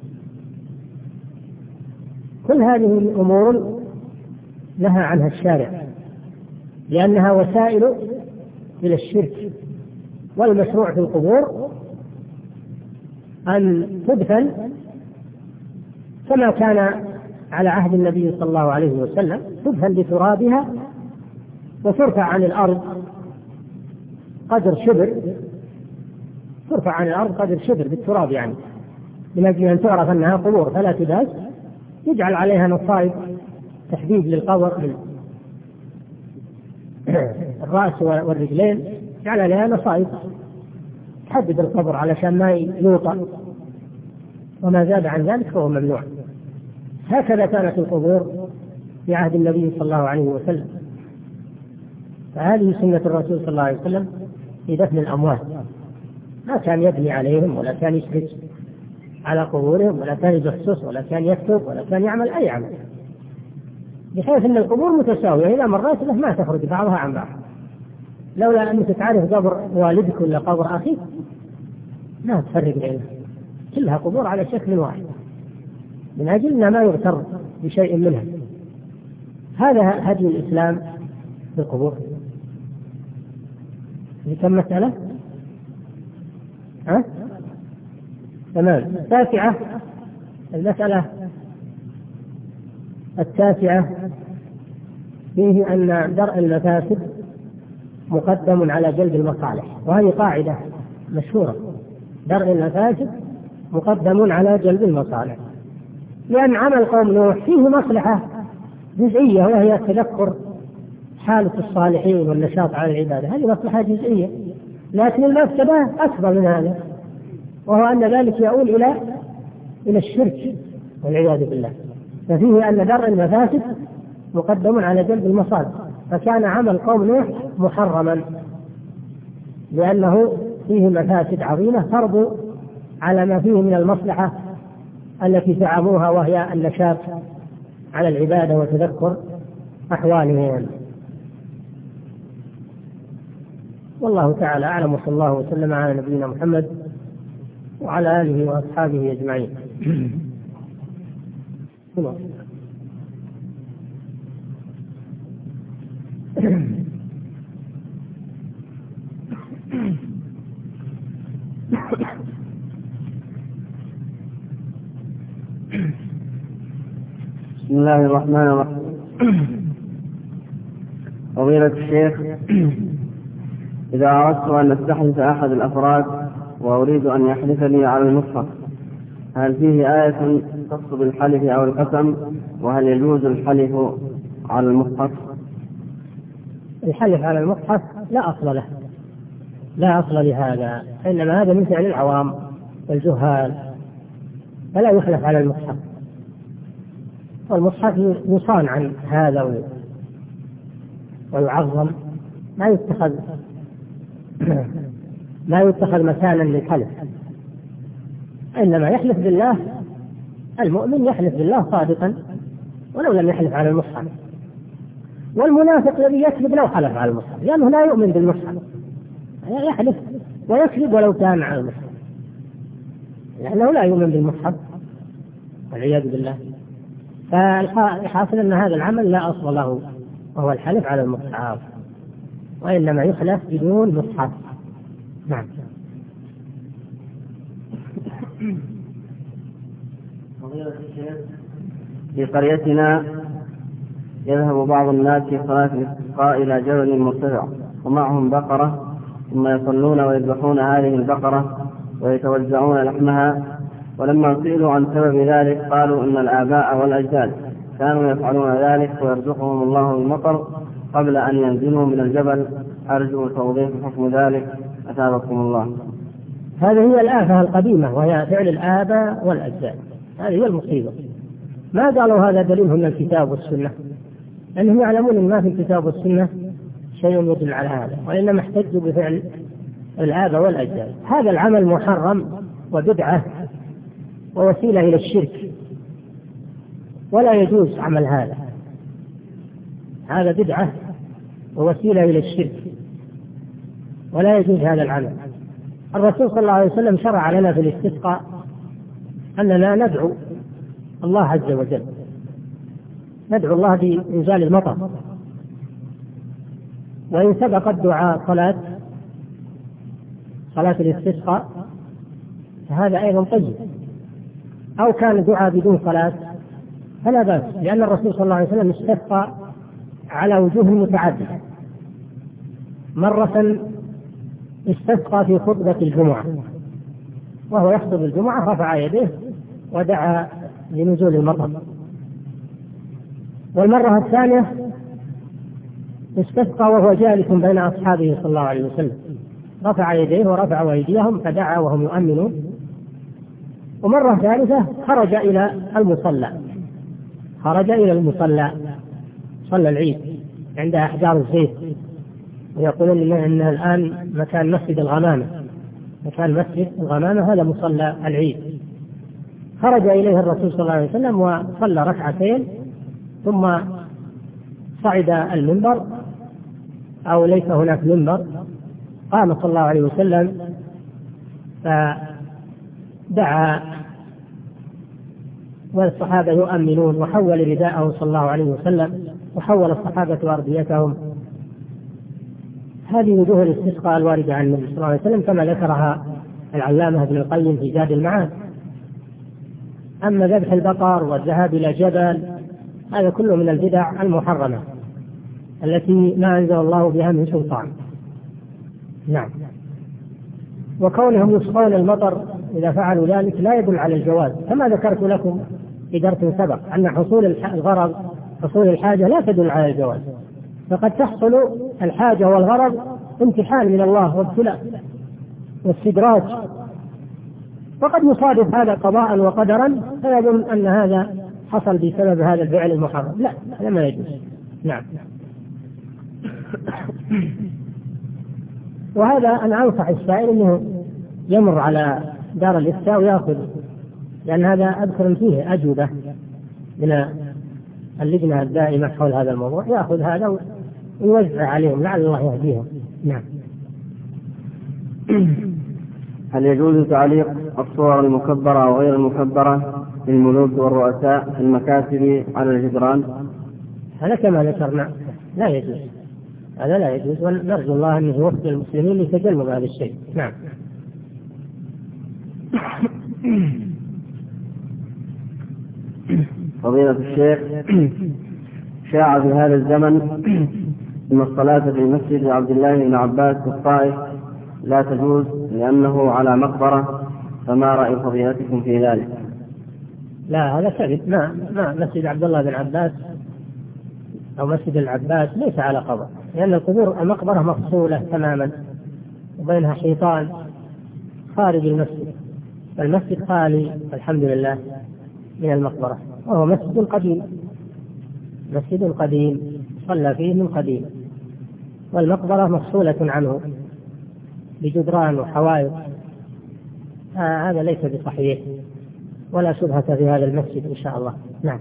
كل هذه الأمور نهى عنها الشارع لأنها وسائل إلى الشرك. والمشروع في القبور أن تدفن كما كان على عهد النبي صلى الله عليه وسلم، تدفن بترابها وترفع عن الأرض قدر شبر، ترفع عن الأرض قدر شبر بالتراب، يعني من أجل أن تعرف أنها قبور فلا تداس. يجعل عليها نصائب تحديد للقبر الرأس والرجلين، جعل عليها نصائب تحدد القبر علشان ما يوطأ، وما زاد عن ذلك فهو ممنوع. هكذا كانت القبور في عهد النبي صلى الله عليه وسلم. فهذه سنة الرسول صلى الله عليه وسلم في دفن الأموات، ما كان يبني عليهم ولا كان يشرك على قبورهم ولا كان يجسس ولا كان يكتب ولا كان يعمل أي عمل، بحيث أن القبور متساوية، إذا مرات له ما تخرج بعضها عن بعض. لولا أنك تعرف قبر والدك ولا قبر أخيك ما تفرق بينها، كلها قبور على شكل واحد، من أجل ما يغتر بشيء منها. هذا هدي الإسلام في القبور. كم مسألة؟ ها؟ تمام. التاسعة، المسألة التاسعة فيه أن درء المفاسد مقدم على جلب المصالح، وهذه قاعدة مشهورة، درء المفاسد مقدم على جلب المصالح، لأن عمل قوم نوح فيه مصلحة جزئية وهي تذكر حالة الصالحين والنشاط على العبادة، هذه مصلحة جزئية، لكن المفسدة أكبر من هذا، وهو أن ذلك يؤول إلى إلى الشرك والعياذ بالله. ففيه أن درء المفاسد مقدم على جلب المصالح، فكان عمل قوم نوح محرما لأنه فيه مفاسد عظيمة تربو على ما فيه من المصلحة التي زعموها، وهي النشاط على العبادة وتذكر أحوالهم. والله تعالى أعلم، وصلى الله وسلم على نبينا محمد وعلى آله وأصحابه أجمعين. بسم الله الرحمن الرحيم. فضيلة الشيخ، إذا أردت أن أستحلف أحد الأفراد وأريد أن يحلف لي على المصحف، هل فيه آية تخص بالحلف أو القسم؟ وهل يجوز الحلف على المصحف؟ الحلف على المصحف لا أصل له، لا أصل لهذا، إنما هذا من فعل العوام والجهال، فلا يحلف على المصحف. والمصحف يصان عن هذا ويعظم، لا يتخذ لا يتخذ مكانا للحلف، إنما يحلف بالله. المؤمن يحلف بالله صادقا ولو لم يحلف على المصحف، والمنافق الذي يكذب لو حلف على المصحف لأنه لا يؤمن بالمصحف، يحلف ويكذب ولو كان على المصحف لأنه لا يؤمن بالمصحف والعياذ بالله. فالحاصل أن هذا العمل لا أصل له، وهو الحلف على المصحف، وإنما يحلف بدون مصحف. نعم. في قريتنا يذهب بعض الناس في صلاة الاستسقاء إلى جبل مرتفع ومعهم بقرة، ثم يصلون ويذبحون هذه البقرة ويتوزعون لحمها، ولما سئلوا عن سبب ذلك قالوا إن الآباء والأجداد كانوا يفعلون ذلك ويرزقهم الله بالمطر قبل أن ينزلوا من الجبل. أرجو توضيح حكم ذلك أثابكم الله. هذه هي الآفة القديمة، وهي فعل الآباء والأجداد، هذه هي المصيبة. ما قالوا هذا دليل من الكتاب والسنة، لأنهم يعلمون أن ما في الكتاب والسنة شيء يدل على هذا، وإنما احتجوا بفعل الآباء والأجداد. هذا العمل محرم وبدعة ووسيلة إلى الشرك، ولا يجوز عمل هذا، هذا بدعة ووسيلة إلى الشرك، ولا يجوز هذا العمل. الرسول صلى الله عليه وسلم شرع لنا في الاستسقاء أننا ندعو الله عز وجل، ندعو الله بإنزال المطر، وإن سبق الدعاء صلاة صلاة الاستسقاء فهذا أيضا طيب، أو كان دعاء بدون صلاة فلا بأس، لأن الرسول صلى الله عليه وسلم استسقى على وجوه متعددة. مرة استسقى في خطبة الجمعة وهو يخطب الجمعة، رفع يديه ودعا لنزول المطر. والمرة الثانية استسقى وهو جالس بين أصحابه صلى الله عليه وسلم، رفع يديه ورفعوا أيديهم فدعا وهم يؤمنون. ومرة ثالثة خرج إلى المصلى، خرج إلى المصلى صلى العيد عند أحجار الزيت، ويقولون إن الآن مكان مسجد الغمامة، مكان مسجد الغمامة هذا مصلى العيد. خرج إليه الرسول صلى الله عليه وسلم وصلى ركعتين ثم صعد المنبر أو ليس هناك منبر، قام صلى الله عليه وسلم فدعا والصحابة يؤمنون، وحول رداءه صلى الله عليه وسلم، وحول الصحابة أرديتهم. هذه وجوه الاستسقاء الواردة عن النبي صلى الله عليه وسلم كما ذكرها العلامة ابن القيم في زاد المعاد. أما ذبح البقر والذهاب إلى جبل هذا كله من البدع المحرمة التي ما أنزل الله بها من سلطان. نعم. وكونهم يسقون المطر إذا فعلوا ذلك لا يدل على الجواز، كما ذكرت لكم في درس سبق أن حصول الغرض حصول الحاجة لا تدل على الجواز، فقد تحصل الحاجة والغرض امتحان من الله وابتلاء واستدراج، فقد يصادف هذا قضاء وقدرا فيظن أن هذا حصل بسبب هذا الفعل المحرم. لا، هذا ما يجوز. نعم. وهذا أنا أنصح السائل أنه يمر على دار الإفتاء ويأخذ، لأن هذا أذكر فيه أجوبة من اللجنة الدائمة حول هذا الموضوع، يأخذ هذا ويوزع عليهم لعل الله يهديهم. نعم. هل يجوز تعليق الصور المكبرة أو غير المكبرة للملوك والرؤساء في المكاتب على الجدران؟ هذا كما ذكرنا لا يجوز، هذا لا يجوز، ونرجو الله أنه يوفق المسلمين لتجنب هذا الشيء. نعم. فضيلة الشيخ، شاع في هذا الزمن أن الصلاة في مسجد عبد الله بن عباس في الطائف لا تجوز لأنه على مقبرة، فما رأي فضيلتكم في ذلك؟ لا، هذا كذب. ما ما مسجد عبد الله بن عباس أو مسجد العباس ليس على قبر، لأن القبور المقبرة مفصولة تماما وبينها حيطان خارج المسجد، فالمسجد خالي الحمد لله من المقبرة، وهو مسجد قديم، مسجد قديم صلى فيه من قديم، والمقبرة مفصولة عنه بجدران وحوائط. آه هذا ليس بصحيح ولا شبهة في هذا المسجد إن شاء الله. نعم.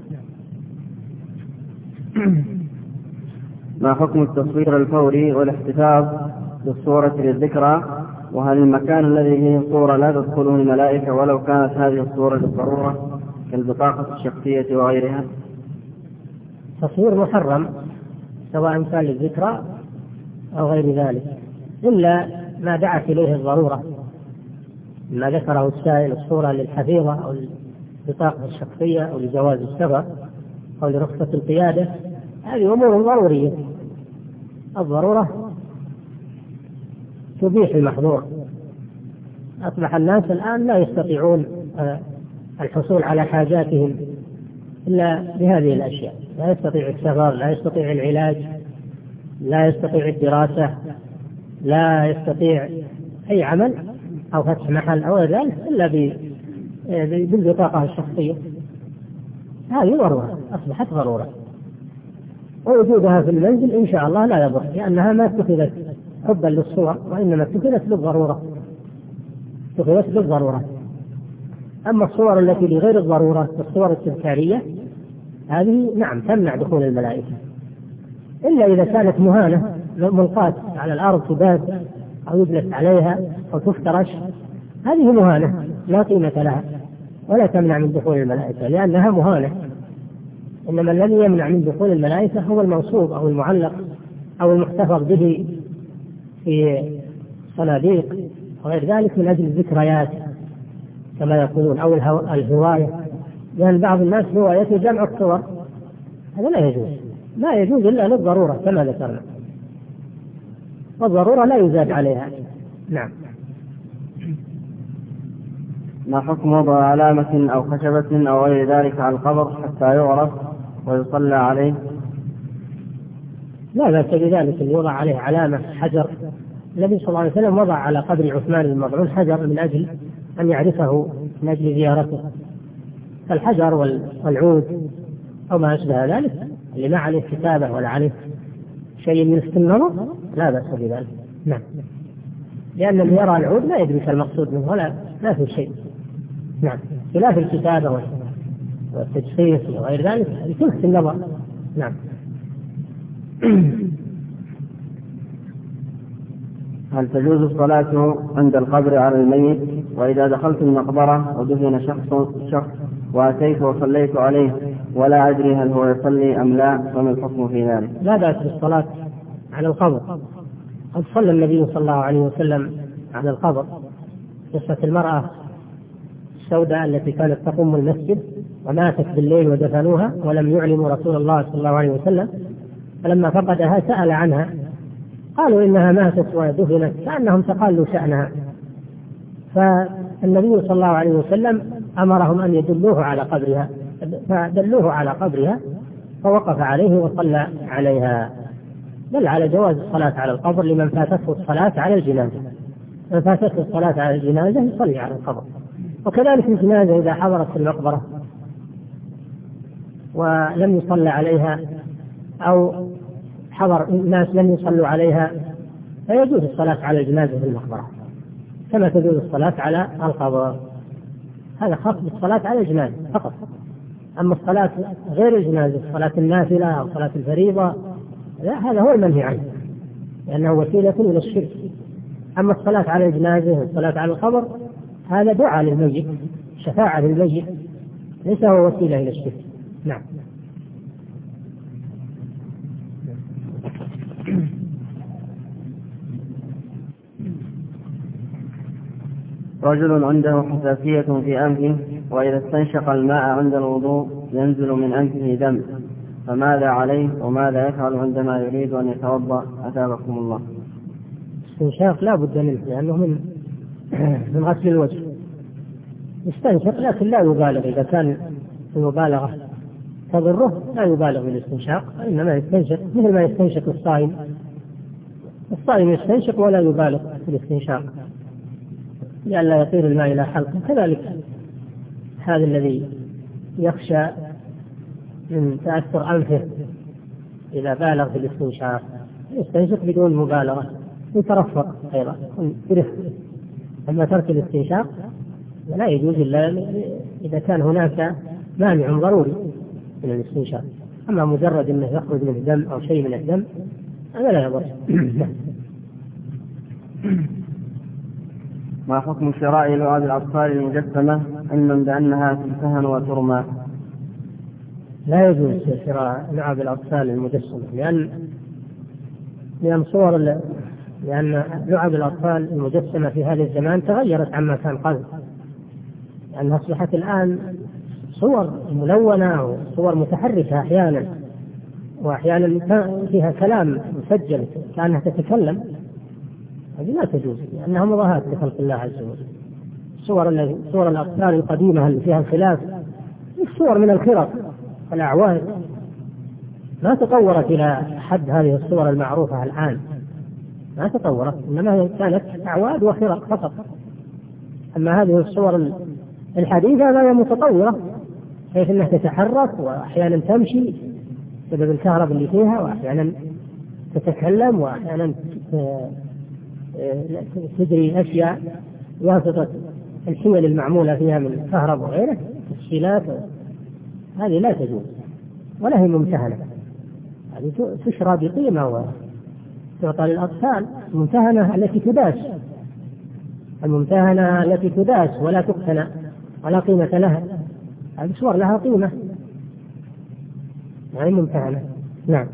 ما حكم التصوير الفوري والاحتفاظ بالصورة للذكرى؟ وهل المكان الذي فيه الصورة لا تدخله الملائكة ولو كانت هذه الصورة للضرورة كالبطاقة الشخصية وغيرها؟ تصوير محرم سواء كان للذكرى أو غير ذلك، إلا ما دعت إليه الضرورة، ما ذكره السائل الصورة للحفيظة أو البطاقة الشخصية أو لجواز السفر أو لرخصة القيادة، هذه أمور ضرورية. الضرورة تبيح المحظور. أصبح الناس الآن لا يستطيعون الحصول على حاجاتهم إلا بهذه الأشياء، لا يستطيع السفر، لا يستطيع العلاج، لا يستطيع الدراسة، لا يستطيع أي عمل أو فتح محل أو ذلك إلا بالبطاقة الشخصية. هذه ضرورة، أصبحت ضرورة، ووجودها في المنزل إن شاء الله لا يضر، لأنها ما اتخذت حبا للصور وإنما اتخذت للضرورة، اتخذت للضرورة. أما الصور التي لغير الضرورة الصور التذكارية هذه نعم تمنع دخول الملائكة، إلا إذا كانت مهانة ملقاة على الأرض تباد أو يجلس عليها أو تفترش، هذه مهانة لا قيمة لها ولا تمنع من دخول الملائكة لأنها مهانة. إنما الذي يمنع من دخول الملائكة هو الموصوب أو المعلق أو المحتفظ به في صناديق وغير ذلك من أجل الذكريات كما يقولون، أو الهواية، لأن بعض الناس هوايته جمع الصور، هذا لا يجوز، لا يجوز إلا للضرورة كما ذكرنا، والضرورة لا يزاد عليها. نعم. ما حكم وضع علامة أو خشبة أو غير ذلك على القبر حتى يعرف ويصلى عليه؟ لا بأس بذلك، اللي وضع عليه علامة حجر. النبي صلى الله عليه وسلم وضع على قبر عثمان المظعون حجر من أجل أن يعرفه، من أجل زيارته. فالحجر والعود أو ما أشبه ذلك اللي ما عليه كتابة ولا عليه شيء من النظر لا بأس بذلك. نعم. لأن اللي يرى العود لا يدرك المقصود منه ولا لا في شيء. نعم. خلاف الكتابة والتجسيس وغير ذلك تلفت النظر. نعم. هل تجوز الصلاة عند القبر على الميت؟ وإذا دخلت المقبرة ودفن شخص شخص وأتيت وصليت عليه ولا أدري هل هو يصلي أم لا، فما الحكم في ذلك؟ لا بأس بالصلاة على القبر، قد صلى النبي صلى الله عليه وسلم على القبر. قصة المرأة السوداء التي كانت تقوم المسجد وماتت بالليل ودفنوها ولم يعلموا رسول الله صلى الله عليه وسلم، فلما فقدها سأل عنها قالوا إنها ماتت ودفنت، كأنهم تقالوا شأنها، فالنبي صلى الله عليه وسلم أمرهم أن يدلوه على قبرها، فدلوه على قبرها فوقف عليه وصلى عليها. بل على جواز الصلاة على القبر لمن فاتته الصلاة على الجنازة، من فاتته الصلاة على الجنازة يصلي على القبر. وكذلك الجنازة إذا حضرت في المقبرة ولم يصلى عليها أو حضر الناس لم يصلوا عليها فيجوز الصلاة على الجنازة في المقبرة كما تجوز الصلاة على القبر. هذا خاص بالصلاة على الجنازة فقط. أما الصلاة غير الجنازة، صلاة النافلة أو صلاة الفريضة، لا، هذا هو المنهي عنه لأنه وسيلة إلى الشرك. أما الصلاة على الجنازة والصلاة على القبر هذا دعاء للميت، شفاعة للميت، ليس هو وسيلة إلى الشرك. نعم. رجل عنده حساسية في أنفه، وإذا استنشق الماء عند الوضوء ينزل من أنفه دم، فماذا عليه وماذا يفعل عندما يريد أن يتوضأ؟ أثابكم الله. استنشاق لا بد منه لأنه من من غسل الوجه. يستنشق لكن لا يبالغ، إذا كان المبالغة تضره لا يبالغ بالاستنشاق، إنما يستنشق مثل ما يستنشق الصائم. الصائم يستنشق ولا يبالغ في الاستنشاق لئلا يطير الماء إلى حلقه. كذلك هذا الذي يخشى من تأثر أنفه إذا بالغ في الاستنشاق يستنشق بدون مبالغة، يترفق أيضا برفق. أما ترك الاستنشاق لا يجوز إلا إذا كان هناك مانع ضروري من الاستنشاق. أما مجرد أنه يخرج من الدم أو شيء من الدم هذا لا يضر. ما حكم شراء لعاب الأطفال المجسمة علما بأنها تمتهن وترمى؟ لا يجوز شراء لعاب الأطفال المجسمة لأن لأن صور لأن لعب الأطفال المجسمة في هذا الزمان تغيرت عما كان قبل، لأن أصبحت الآن صور ملونة وصور متحركة أحيانا، وأحيانا فيها كلام مسجل كأنها تتكلم. هذه لا تجوز لأنها مضاهاة لخلق الله عز وجل. صور صور الأطفال القديمة اللي فيها الخلاف الصور من الخرق والأعواد ما تطورت إلى حد هذه الصور المعروفة الآن، ما تطورت، إنما كانت أعواد وخرق فقط. أما هذه الصور الحديثة فهي متطورة حيث أنها تتحرك وأحيانا تمشي بسبب الكهرباء اللي فيها، وأحيانا تتكلم، وأحيانا تجري أشياء واسطة الحيل المعمولة فيها من الكهرباء وغيره تسجيلات. هذه لا تجوز ولا هي ممتهنة، هذه تشرى بقيمة وتعطى للأطفال. الممتهنة التي تداس، الممتهنة التي تداس ولا تقتنى ولا قيمة لها، هذه صور لها قيمة يعني ممتهنة. نعم.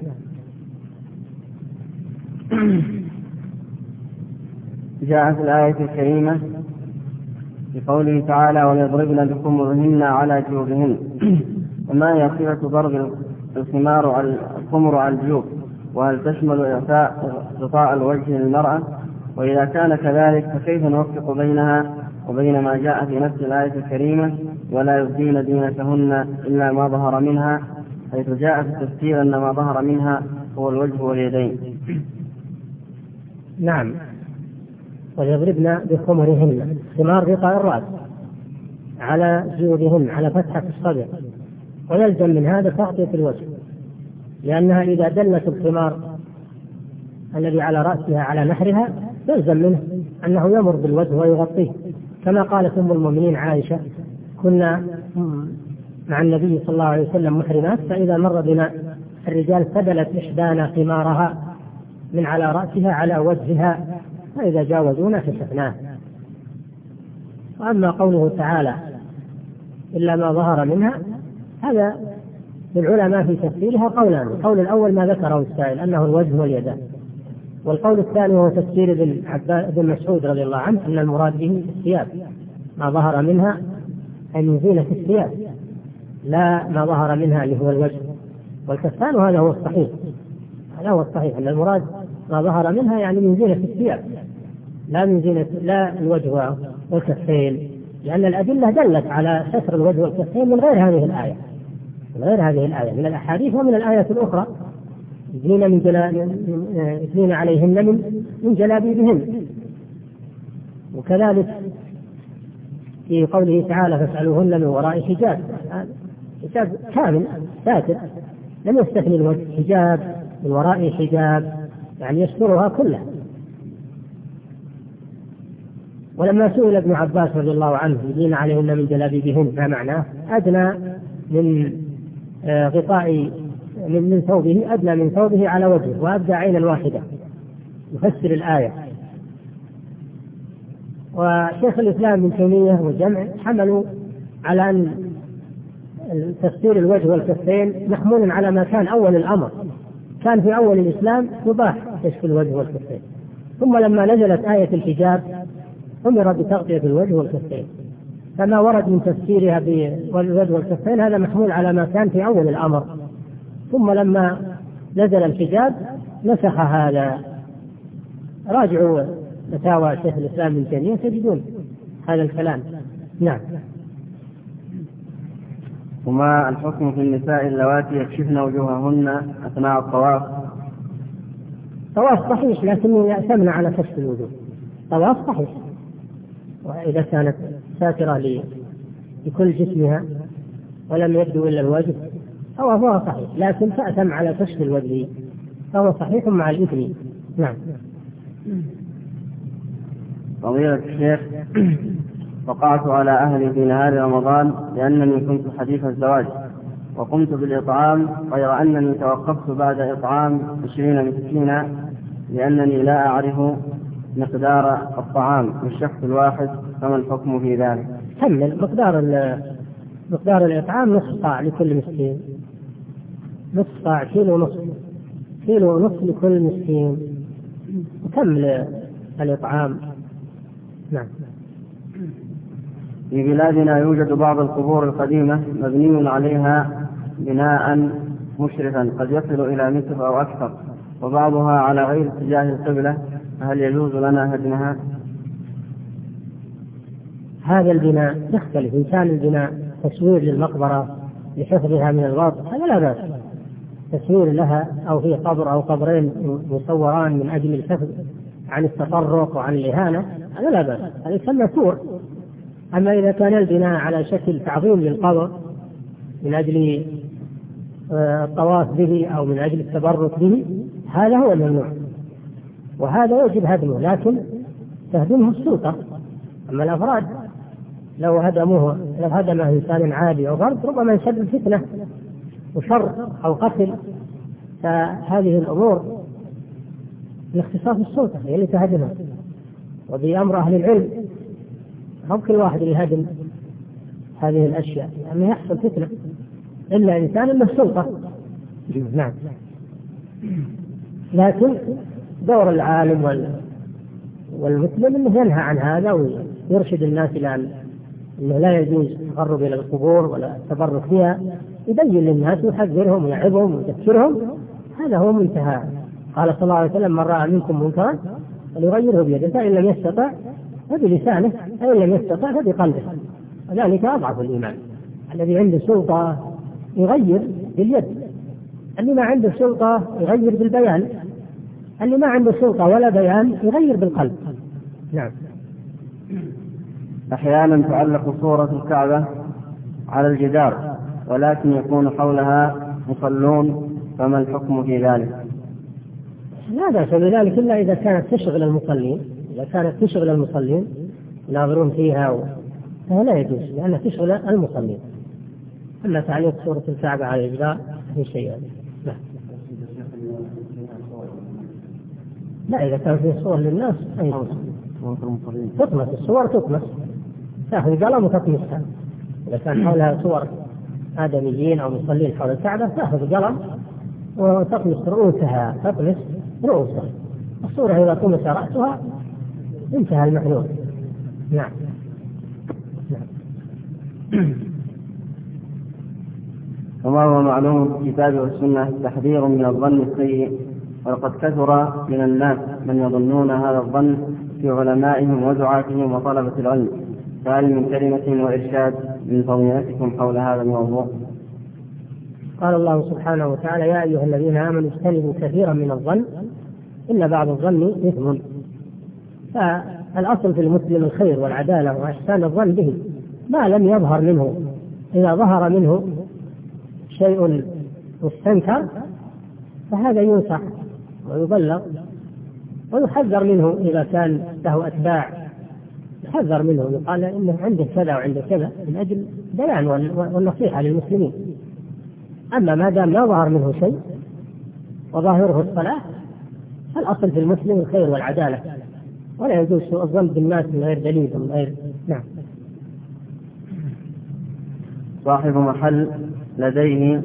جاء في الآية الكريمة بقوله تعالى وليضربن بخمرهن على جيوبهن، وما هي صفة ضرب الخمار الخمر على الجيوب؟ وهل تشمل إعفاء غطاء الوجه للمرأة؟ وإذا كان كذلك فكيف نوفق بينها وبين ما جاء في نفس الآية الكريمة ولا يبدين زينتهن إلا ما ظهر منها، حيث جاء في التفسير أن ما ظهر منها هو الوجه واليدين؟ نعم. وليضربن بخمرهن، خمار غطاء الرأس على جيوبهن على فتحة الصدر، ويلزم من هذا تغطية الوجه، لأنها إذا دلت الخمار الذي على رأسها على نحرها يلزم منه أنه يمر بالوجه ويغطيه، كما قالت أم المؤمنين عائشة كنا مع النبي صلى الله عليه وسلم محرمات، فإذا مر بنا الرجال سدلت إحدانا خمارها من على رأسها على وجهها فإذا جاوزونا كشفناه. وأما قوله تعالى إلا ما ظهر منها، هذا للعلماء في تفسيرها قولان. القول الأول ما ذكره السائل أنه الوجه واليدان، والقول الثاني هو تفسير ابن مسعود رضي الله عنه أن المراد به الثياب، ما ظهر منها أي من زينة الثياب، لا ما ظهر منها اللي هو الوجه والكفان. وهذا هو الصحيح، هذا هو الصحيح أن المراد ما ظهر منها يعني من زينة الثياب، لا من زينة لا الوجه والكفين، لأن الأدلة دلت على ستر الوجه والكفين من غير هذه الآية، من غير هذه الآية من الأحاديث ومن الآية الأخرى. يثنين من جلال يثنين عليهن من من جلابيبهن. وكذلك في قوله تعالى فاسألوهن من وراء حجاب، حجاب كامل ساتر لم يستثني الوجه، حجاب من وراء حجاب يعني يسترها كلها. ولما سئل ابن عباس رضي الله عنه يثنين عليهن من جلابيبهن ما معناه؟ أدنى من غطاء من, من ثوبه، أدنى من ثوبه على وجهه وأبدى عينا واحدة، يفسر الآية. وشيخ الإسلام ابن تيمية والجمع حملوا على أن تفسير الوجه والكفين محمول على ما كان أول الأمر، كان في أول الإسلام مباح كشف الوجه والكفين، ثم لما نزلت آية الحجاب أمر بتغطية الوجه والكفين، فما ورد من تفسيرها بالوجه والكفين هذا محمول على ما كان في أول الأمر، ثم لما نزل الحجاب نسخ هذا. راجعوا فتاوى شيخ الإسلام ابن تيمية تجدون هذا الكلام. نعم. وما الحكم في النساء اللواتي يكشفن وجوههن أثناء الطواف؟ طواف صحيح لكن يأتمن على كشف الوجوه، طواف صحيح، وإذا كانت ساترة لكل جسمها ولم يبدو إلا الوجه طوافها صحيح، لكن تأتم على كشف الوجه فهو صحيح مع الإثم. نعم. فضيلة الشيخ، وقعت على أهلي في نهار رمضان لأنني كنت حديث الزواج وقمت بالإطعام، غير أنني توقفت بعد إطعام عشرين مسكينا لأنني لا أعرف مقدار الطعام للشخص الواحد، فما الحكم في ذلك؟ كمل مقدار مقدار الإطعام نصف صاع لكل مسكين، نصف صاع كيلو ونصف، كيلو ونصف لكل مسكين، وكمل الإطعام. نعم. في بلادنا يوجد بعض القبور القديمة مبني عليها بناء مشرفا قد يصل إلى متر أو أكثر، وبعضها على غير اتجاه القبلة، هل يجوز لنا هدمها؟ هذا البناء يختلف، إن كان البناء تسوير للمقبرة لحفظها من الغرب هذا لا بأس، تسوير لها أو في قبر أو قبرين مصوران من أجل الحفظ عن التطرق وعن الإهانة هذا لا بأس، هذا يسمى سور. أما إذا كان البناء على شكل تعظيم للقبر من أجل الطواف به أو من أجل التبرك به هذا هو الممنوع، وهذا يجب هدمه، لكن تهدمه السلطة. أما الأفراد لو هدموه لو هدمه إنسان عادي أو فرد ربما يسبب فتنة وشر أو قتل، فهذه الأمور باختصاص السلطة هي اللي تهدمها، وبأمر أهل العلم هم كل واحد يهدم هذه الأشياء لأنه يعني يحصل فتنة إلا إنسان له سلطة. نعم. لكن دور العالم والمسلم أنه ينهى عن هذا ويرشد الناس إلى أنه لا يجوز التقرب إلى القبور ولا التبرك فيها، يبين للناس ويحذرهم ويعظهم ويذكرهم، هذا هو منتهى. قال صلى الله عليه وسلم من رأى منكم منكرا فليغيره بيده، فإن لم يستطع فبلسانه، فإن لم يستطع فبقلبه، وذلك أضعف الإيمان. الذي عنده سلطة يغير باليد، اللي ما عنده سلطة يغير بالبيان، اللي ما عنده سلطة ولا بيان يغير بالقلب. نعم. أحيانا تعلق صورة الكعبة على الجدار ولكن يكون حولها مصلون، فما الحكم في ذلك؟ لا بأس بذلك إلا إذا كانت تشغل المصلين، إذا كانت تشغل المصلين يناظرون فيها فهي لا يجوز لأنها تشغل المصلين. أما تعليق صورة الكعبة على الجدار في شيء. لا. لا، إذا كان فيه صور للناس أي تطمس، الصور تطمس، تأخذ قلم وتطمسها. إذا كان حولها صور آدميين أو مصلين حول الكعبة تأخذ قلم وتطمس رؤوسها، تطمس رؤوسها. الصورة إذا طمس رأسها انتهى المحذور. نعم. كما هو معلوم في الكتاب والسنة تحذير من الظن السيء، ولقد كثر من الناس من يظنون هذا الظن في علمائهم ودعاتهم وطلبة العلم، فهل من كلمة وإرشاد من فضيلتكم حول هذا الموضوع؟ قال الله سبحانه وتعالى: يا أيها الذين آمنوا اجتنبوا كثيرا من الظن إن بعض الظن إثم. فالأصل في المسلم الخير والعدالة وإحسان الظن به ما لم يظهر منه. إذا ظهر منه شيء مستنكر فهذا ينصح ويبلغ ويحذر منه. إذا كان له أتباع يحذر منه، يقال إنه عنده كذا وعنده كذا، من أجل بيان والنصيحة للمسلمين. أما ما دام لا ظهر منه شيء وظاهره الصلاح فالأصل في المسلم الخير والعدالة، ولا يجوز سوء الظن بالناس من غير دليل من غير. نعم. صاحب محل لديه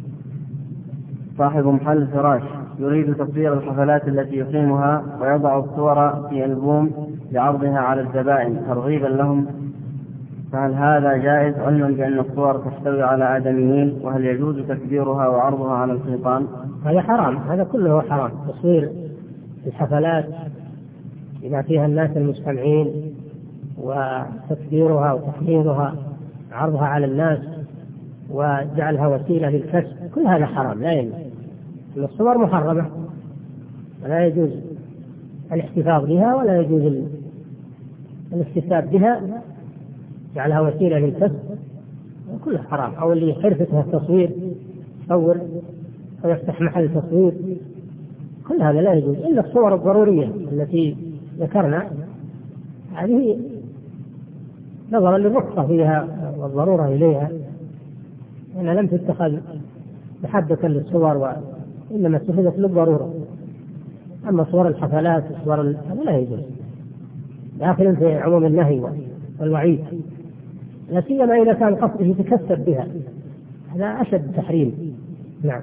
صاحب محل فراش يريد تصوير الحفلات التي يقيمها ويضع الصور في ألبوم لعرضها على الزبائن ترغيبا لهم، فهل هذا جائز علما بأن الصور تحتوي على آدميين؟ وهل يجوز تكبيرها وعرضها على الحيطان؟ هذا حرام، هذا كله حرام. تصوير الحفلات إذا فيها الناس المجتمعين وتكبيرها وتحميلها عرضها على الناس وجعلها وسيلة للكسب، كل هذا حرام لا يجوز. الصور محرمة ولا يجوز الاحتفاظ بها ولا يجوز الاكتساب بها، جعلها وسيلة للكسب كله حرام. أو اللي حرفته التصوير يصور أو يفتح محل تصوير، كل هذا لا يجوز إلا الصور الضرورية التي ذكرنا، هذه نظرا للرخصة فيها والضرورة إليها، أنها لم تتخذ محبة للصور وإنما اتخذت للضرورة. أما صور الحفلات وصور هذا لا يجوز، داخل في عموم النهي والوعيد، لا سيما إذا كان قصده يتكسب بها، هذا أشد تحريم. نعم.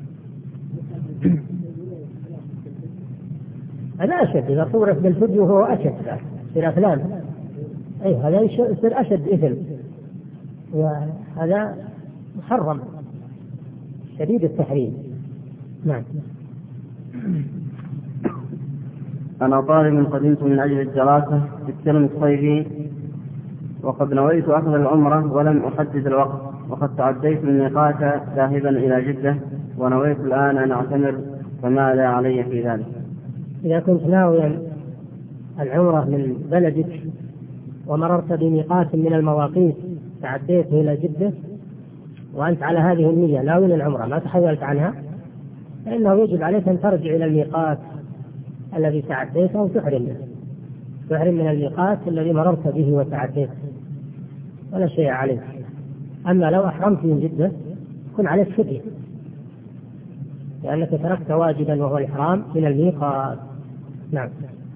هذا أشد، إذا صورت بالفيديو هو أشد في أفلام، أي هذا يصير أشد إثم، وهذا محرم شديد التحريم. نعم. أنا طالب قدمت من أجل الدراسة في الترم الصيفي، وقد نويت أخذ العمرة ولم أحدد الوقت، وقد تعديت الميقات ذاهبا إلى جدة، ونويت الآن أن أعتمر، فماذا علي في ذلك؟ إذا كنت ناويا العمرة من بلدك ومررت بميقات من المواقيت تعديت إلى جدة وأنت على هذه النية ناوي العمرة ما تحولت عنها، فإنه يجب عليك أن ترجع إلى الميقات الذي تعديته وتحرم تحرم من الميقات الذي مررت به وتعديته، ولا شيء عليك. أما لو أحرمت من جدة يكون عليك فدية، لأنك تركت واجبا وهو الإحرام من الميقات. نعم.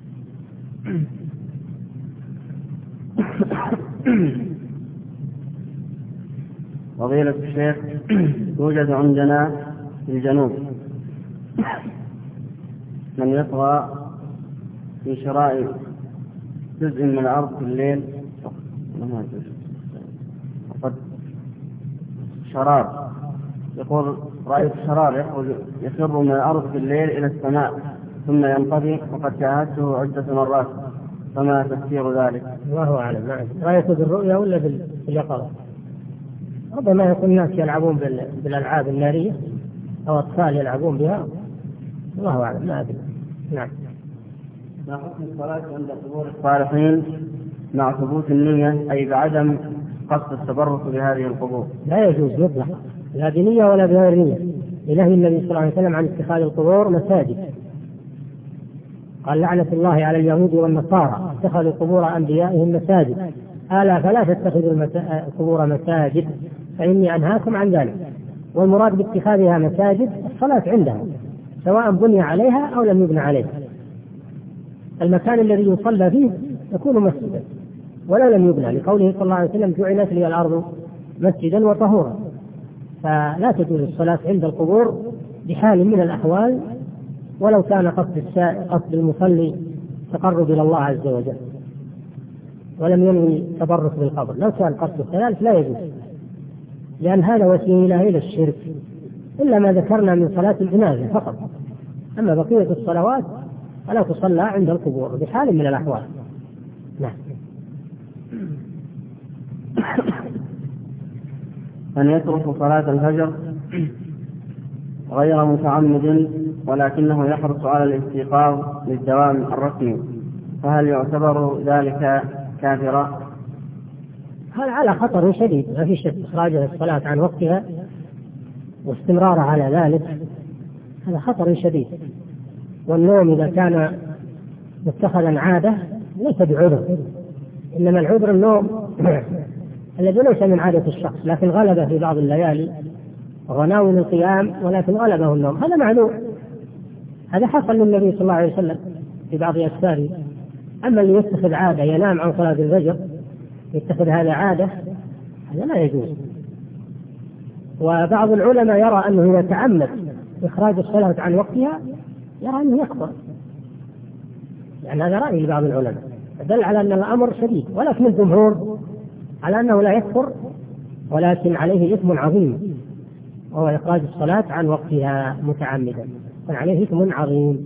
فضيلة الشيخ، توجد عندنا في الجنوب من يطغى في شراء جزء من الأرض في الليل، وقد شرار يقول رأيت شرار يخرج يخر من الأرض في الليل إلى السماء ثم ينطفي، وقد شاهدته عدة مرات، فما تفسير ذلك؟ الله أعلم. نعم. رأيته بالرؤيا ولا باليقظة؟ ربما يكون الناس يلعبون بالألعاب النارية أو أطفال يلعبون بها، الله أعلم، ما أدري. نعم. ما حكم الصلاة عند قبور الصالحين مع ثبوت النية، أي بعدم قصد التبرك بهذه القبور؟ لا يجوز يطلق، لا بنية ولا بغير نية. إلهي النبي صلى الله عليه وسلم عن اتخاذ القبور مساجد، قال لعنة الله على اليهود والنصارى اتخذوا قبور أنبيائهم مساجد، ألا فلا تتخذوا القبور مساجد فإني أنهاكم عن ذلك. والمراد باتخاذها مساجد الصلاة عندها، سواء بني عليها أو لم يبنى عليها، المكان الذي يصلى فيه يكون مسجدا ولا لم يبنى، لقوله صلى الله عليه وسلم جعلت لي الأرض مسجدا وطهورا. فلا تجوز الصلاة عند القبور بحال من الأحوال، ولو كان قصد قصد المصلي تقرب إلى الله عز وجل ولم ينوي تبرك بالقبر. لو كان قصد كذلك لا يجوز، لأن هذا وسيلة إلى الشرك، إلا ما ذكرنا من صلاة الجنازة فقط. أما بقية الصلوات فلا تصلى عند القبور بحال من الأحوال. نعم. أن يترك صلاة الفجر غير متعمد ولكنه يحرص على الاستيقاظ للدوام الرسمي، فهل يعتبر ذلك كافرا؟ هذا على خطر شديد، ما في شك. إخراج الصلاة عن وقتها واستمرار على ذلك هذا خطر شديد. والنوم إذا كان متخذا عادة ليس بعذر، إنما العذر النوم الذي ليس من عادة الشخص لكن غلبه في بعض الليالي وهو ناوي القيام ولكن غلبه النوم، هذا معلوم. هذا حصل للنبي صلى الله عليه وسلم في بعض أسفاره. أما اللي يتخذ عادة ينام عن صلاة الفجر يتخذ هذا عادة، هذا لا يجوز. وبعض العلماء يرى أنه إذا تعمد إخراج الصلاة عن وقتها يرى أنه يكفر، يعني هذا رأي لبعض العلماء دل على أن الأمر شديد. ولكن الجمهور على أنه لا يكفر ولكن عليه إثم عظيم، وهو إخراج الصلاة عن وقتها متعمدا، فعليه إثم عظيم.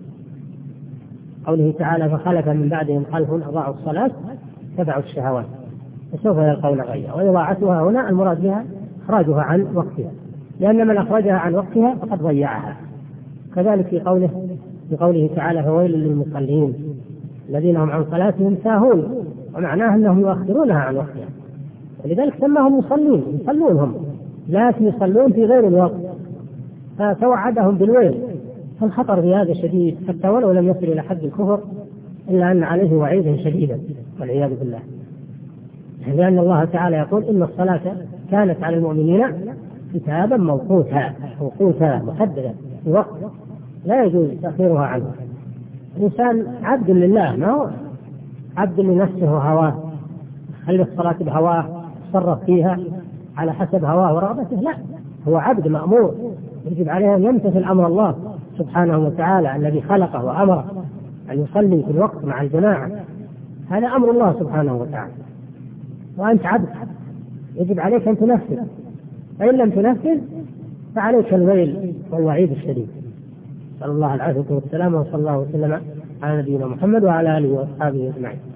قوله تعالى فخلف من بعدهم خلف أضاعوا الصلاة تبعوا الشهوات فسوف يلقون غيا. وإضاعتها هنا المراد بها إخراجها عن وقتها، لأن من أخرجها عن وقتها فقد ضيعها. كذلك في قوله في قوله تعالى فويل للمصلين الذين هم عن صلاتهم ساهون، ومعناه أنهم يؤخرونها عن وقتها، ولذلك سماهم مصلين، يصلونهم لكن يصلون في غير الوقت، فتوعدهم بالويل. فالخطر في هذا شديد، حتى ولو لم يصل إلى حد الكفر إلا أن عليه وعيدا شديدا والعياذ بالله، لأن الله تعالى يقول إن الصلاة كانت على المؤمنين كتابا موقوتا موقوتا محددا في وقت لا يجوز تأخيرها عنه. الإنسان عبد لله، ما هو عبد لنفسه وهواه، خلي الصلاة بهواه تصرف فيها على حسب هواه ورغبته، لا، هو عبد مأمور يجب عليه أن يمتثل أمر الله سبحانه وتعالى الذي خلقه وأمره أن يصلي في الوقت مع الجماعة. هذا أمر الله سبحانه وتعالى، وأنت عبد يجب عليك أن تنفذ، فإن لم تنفذ فعليك الويل والوعيد الشديد. صلى الله العافية والسلام، وصلى الله وسلم على نبينا محمد وعلى آله وأصحابه أجمعين.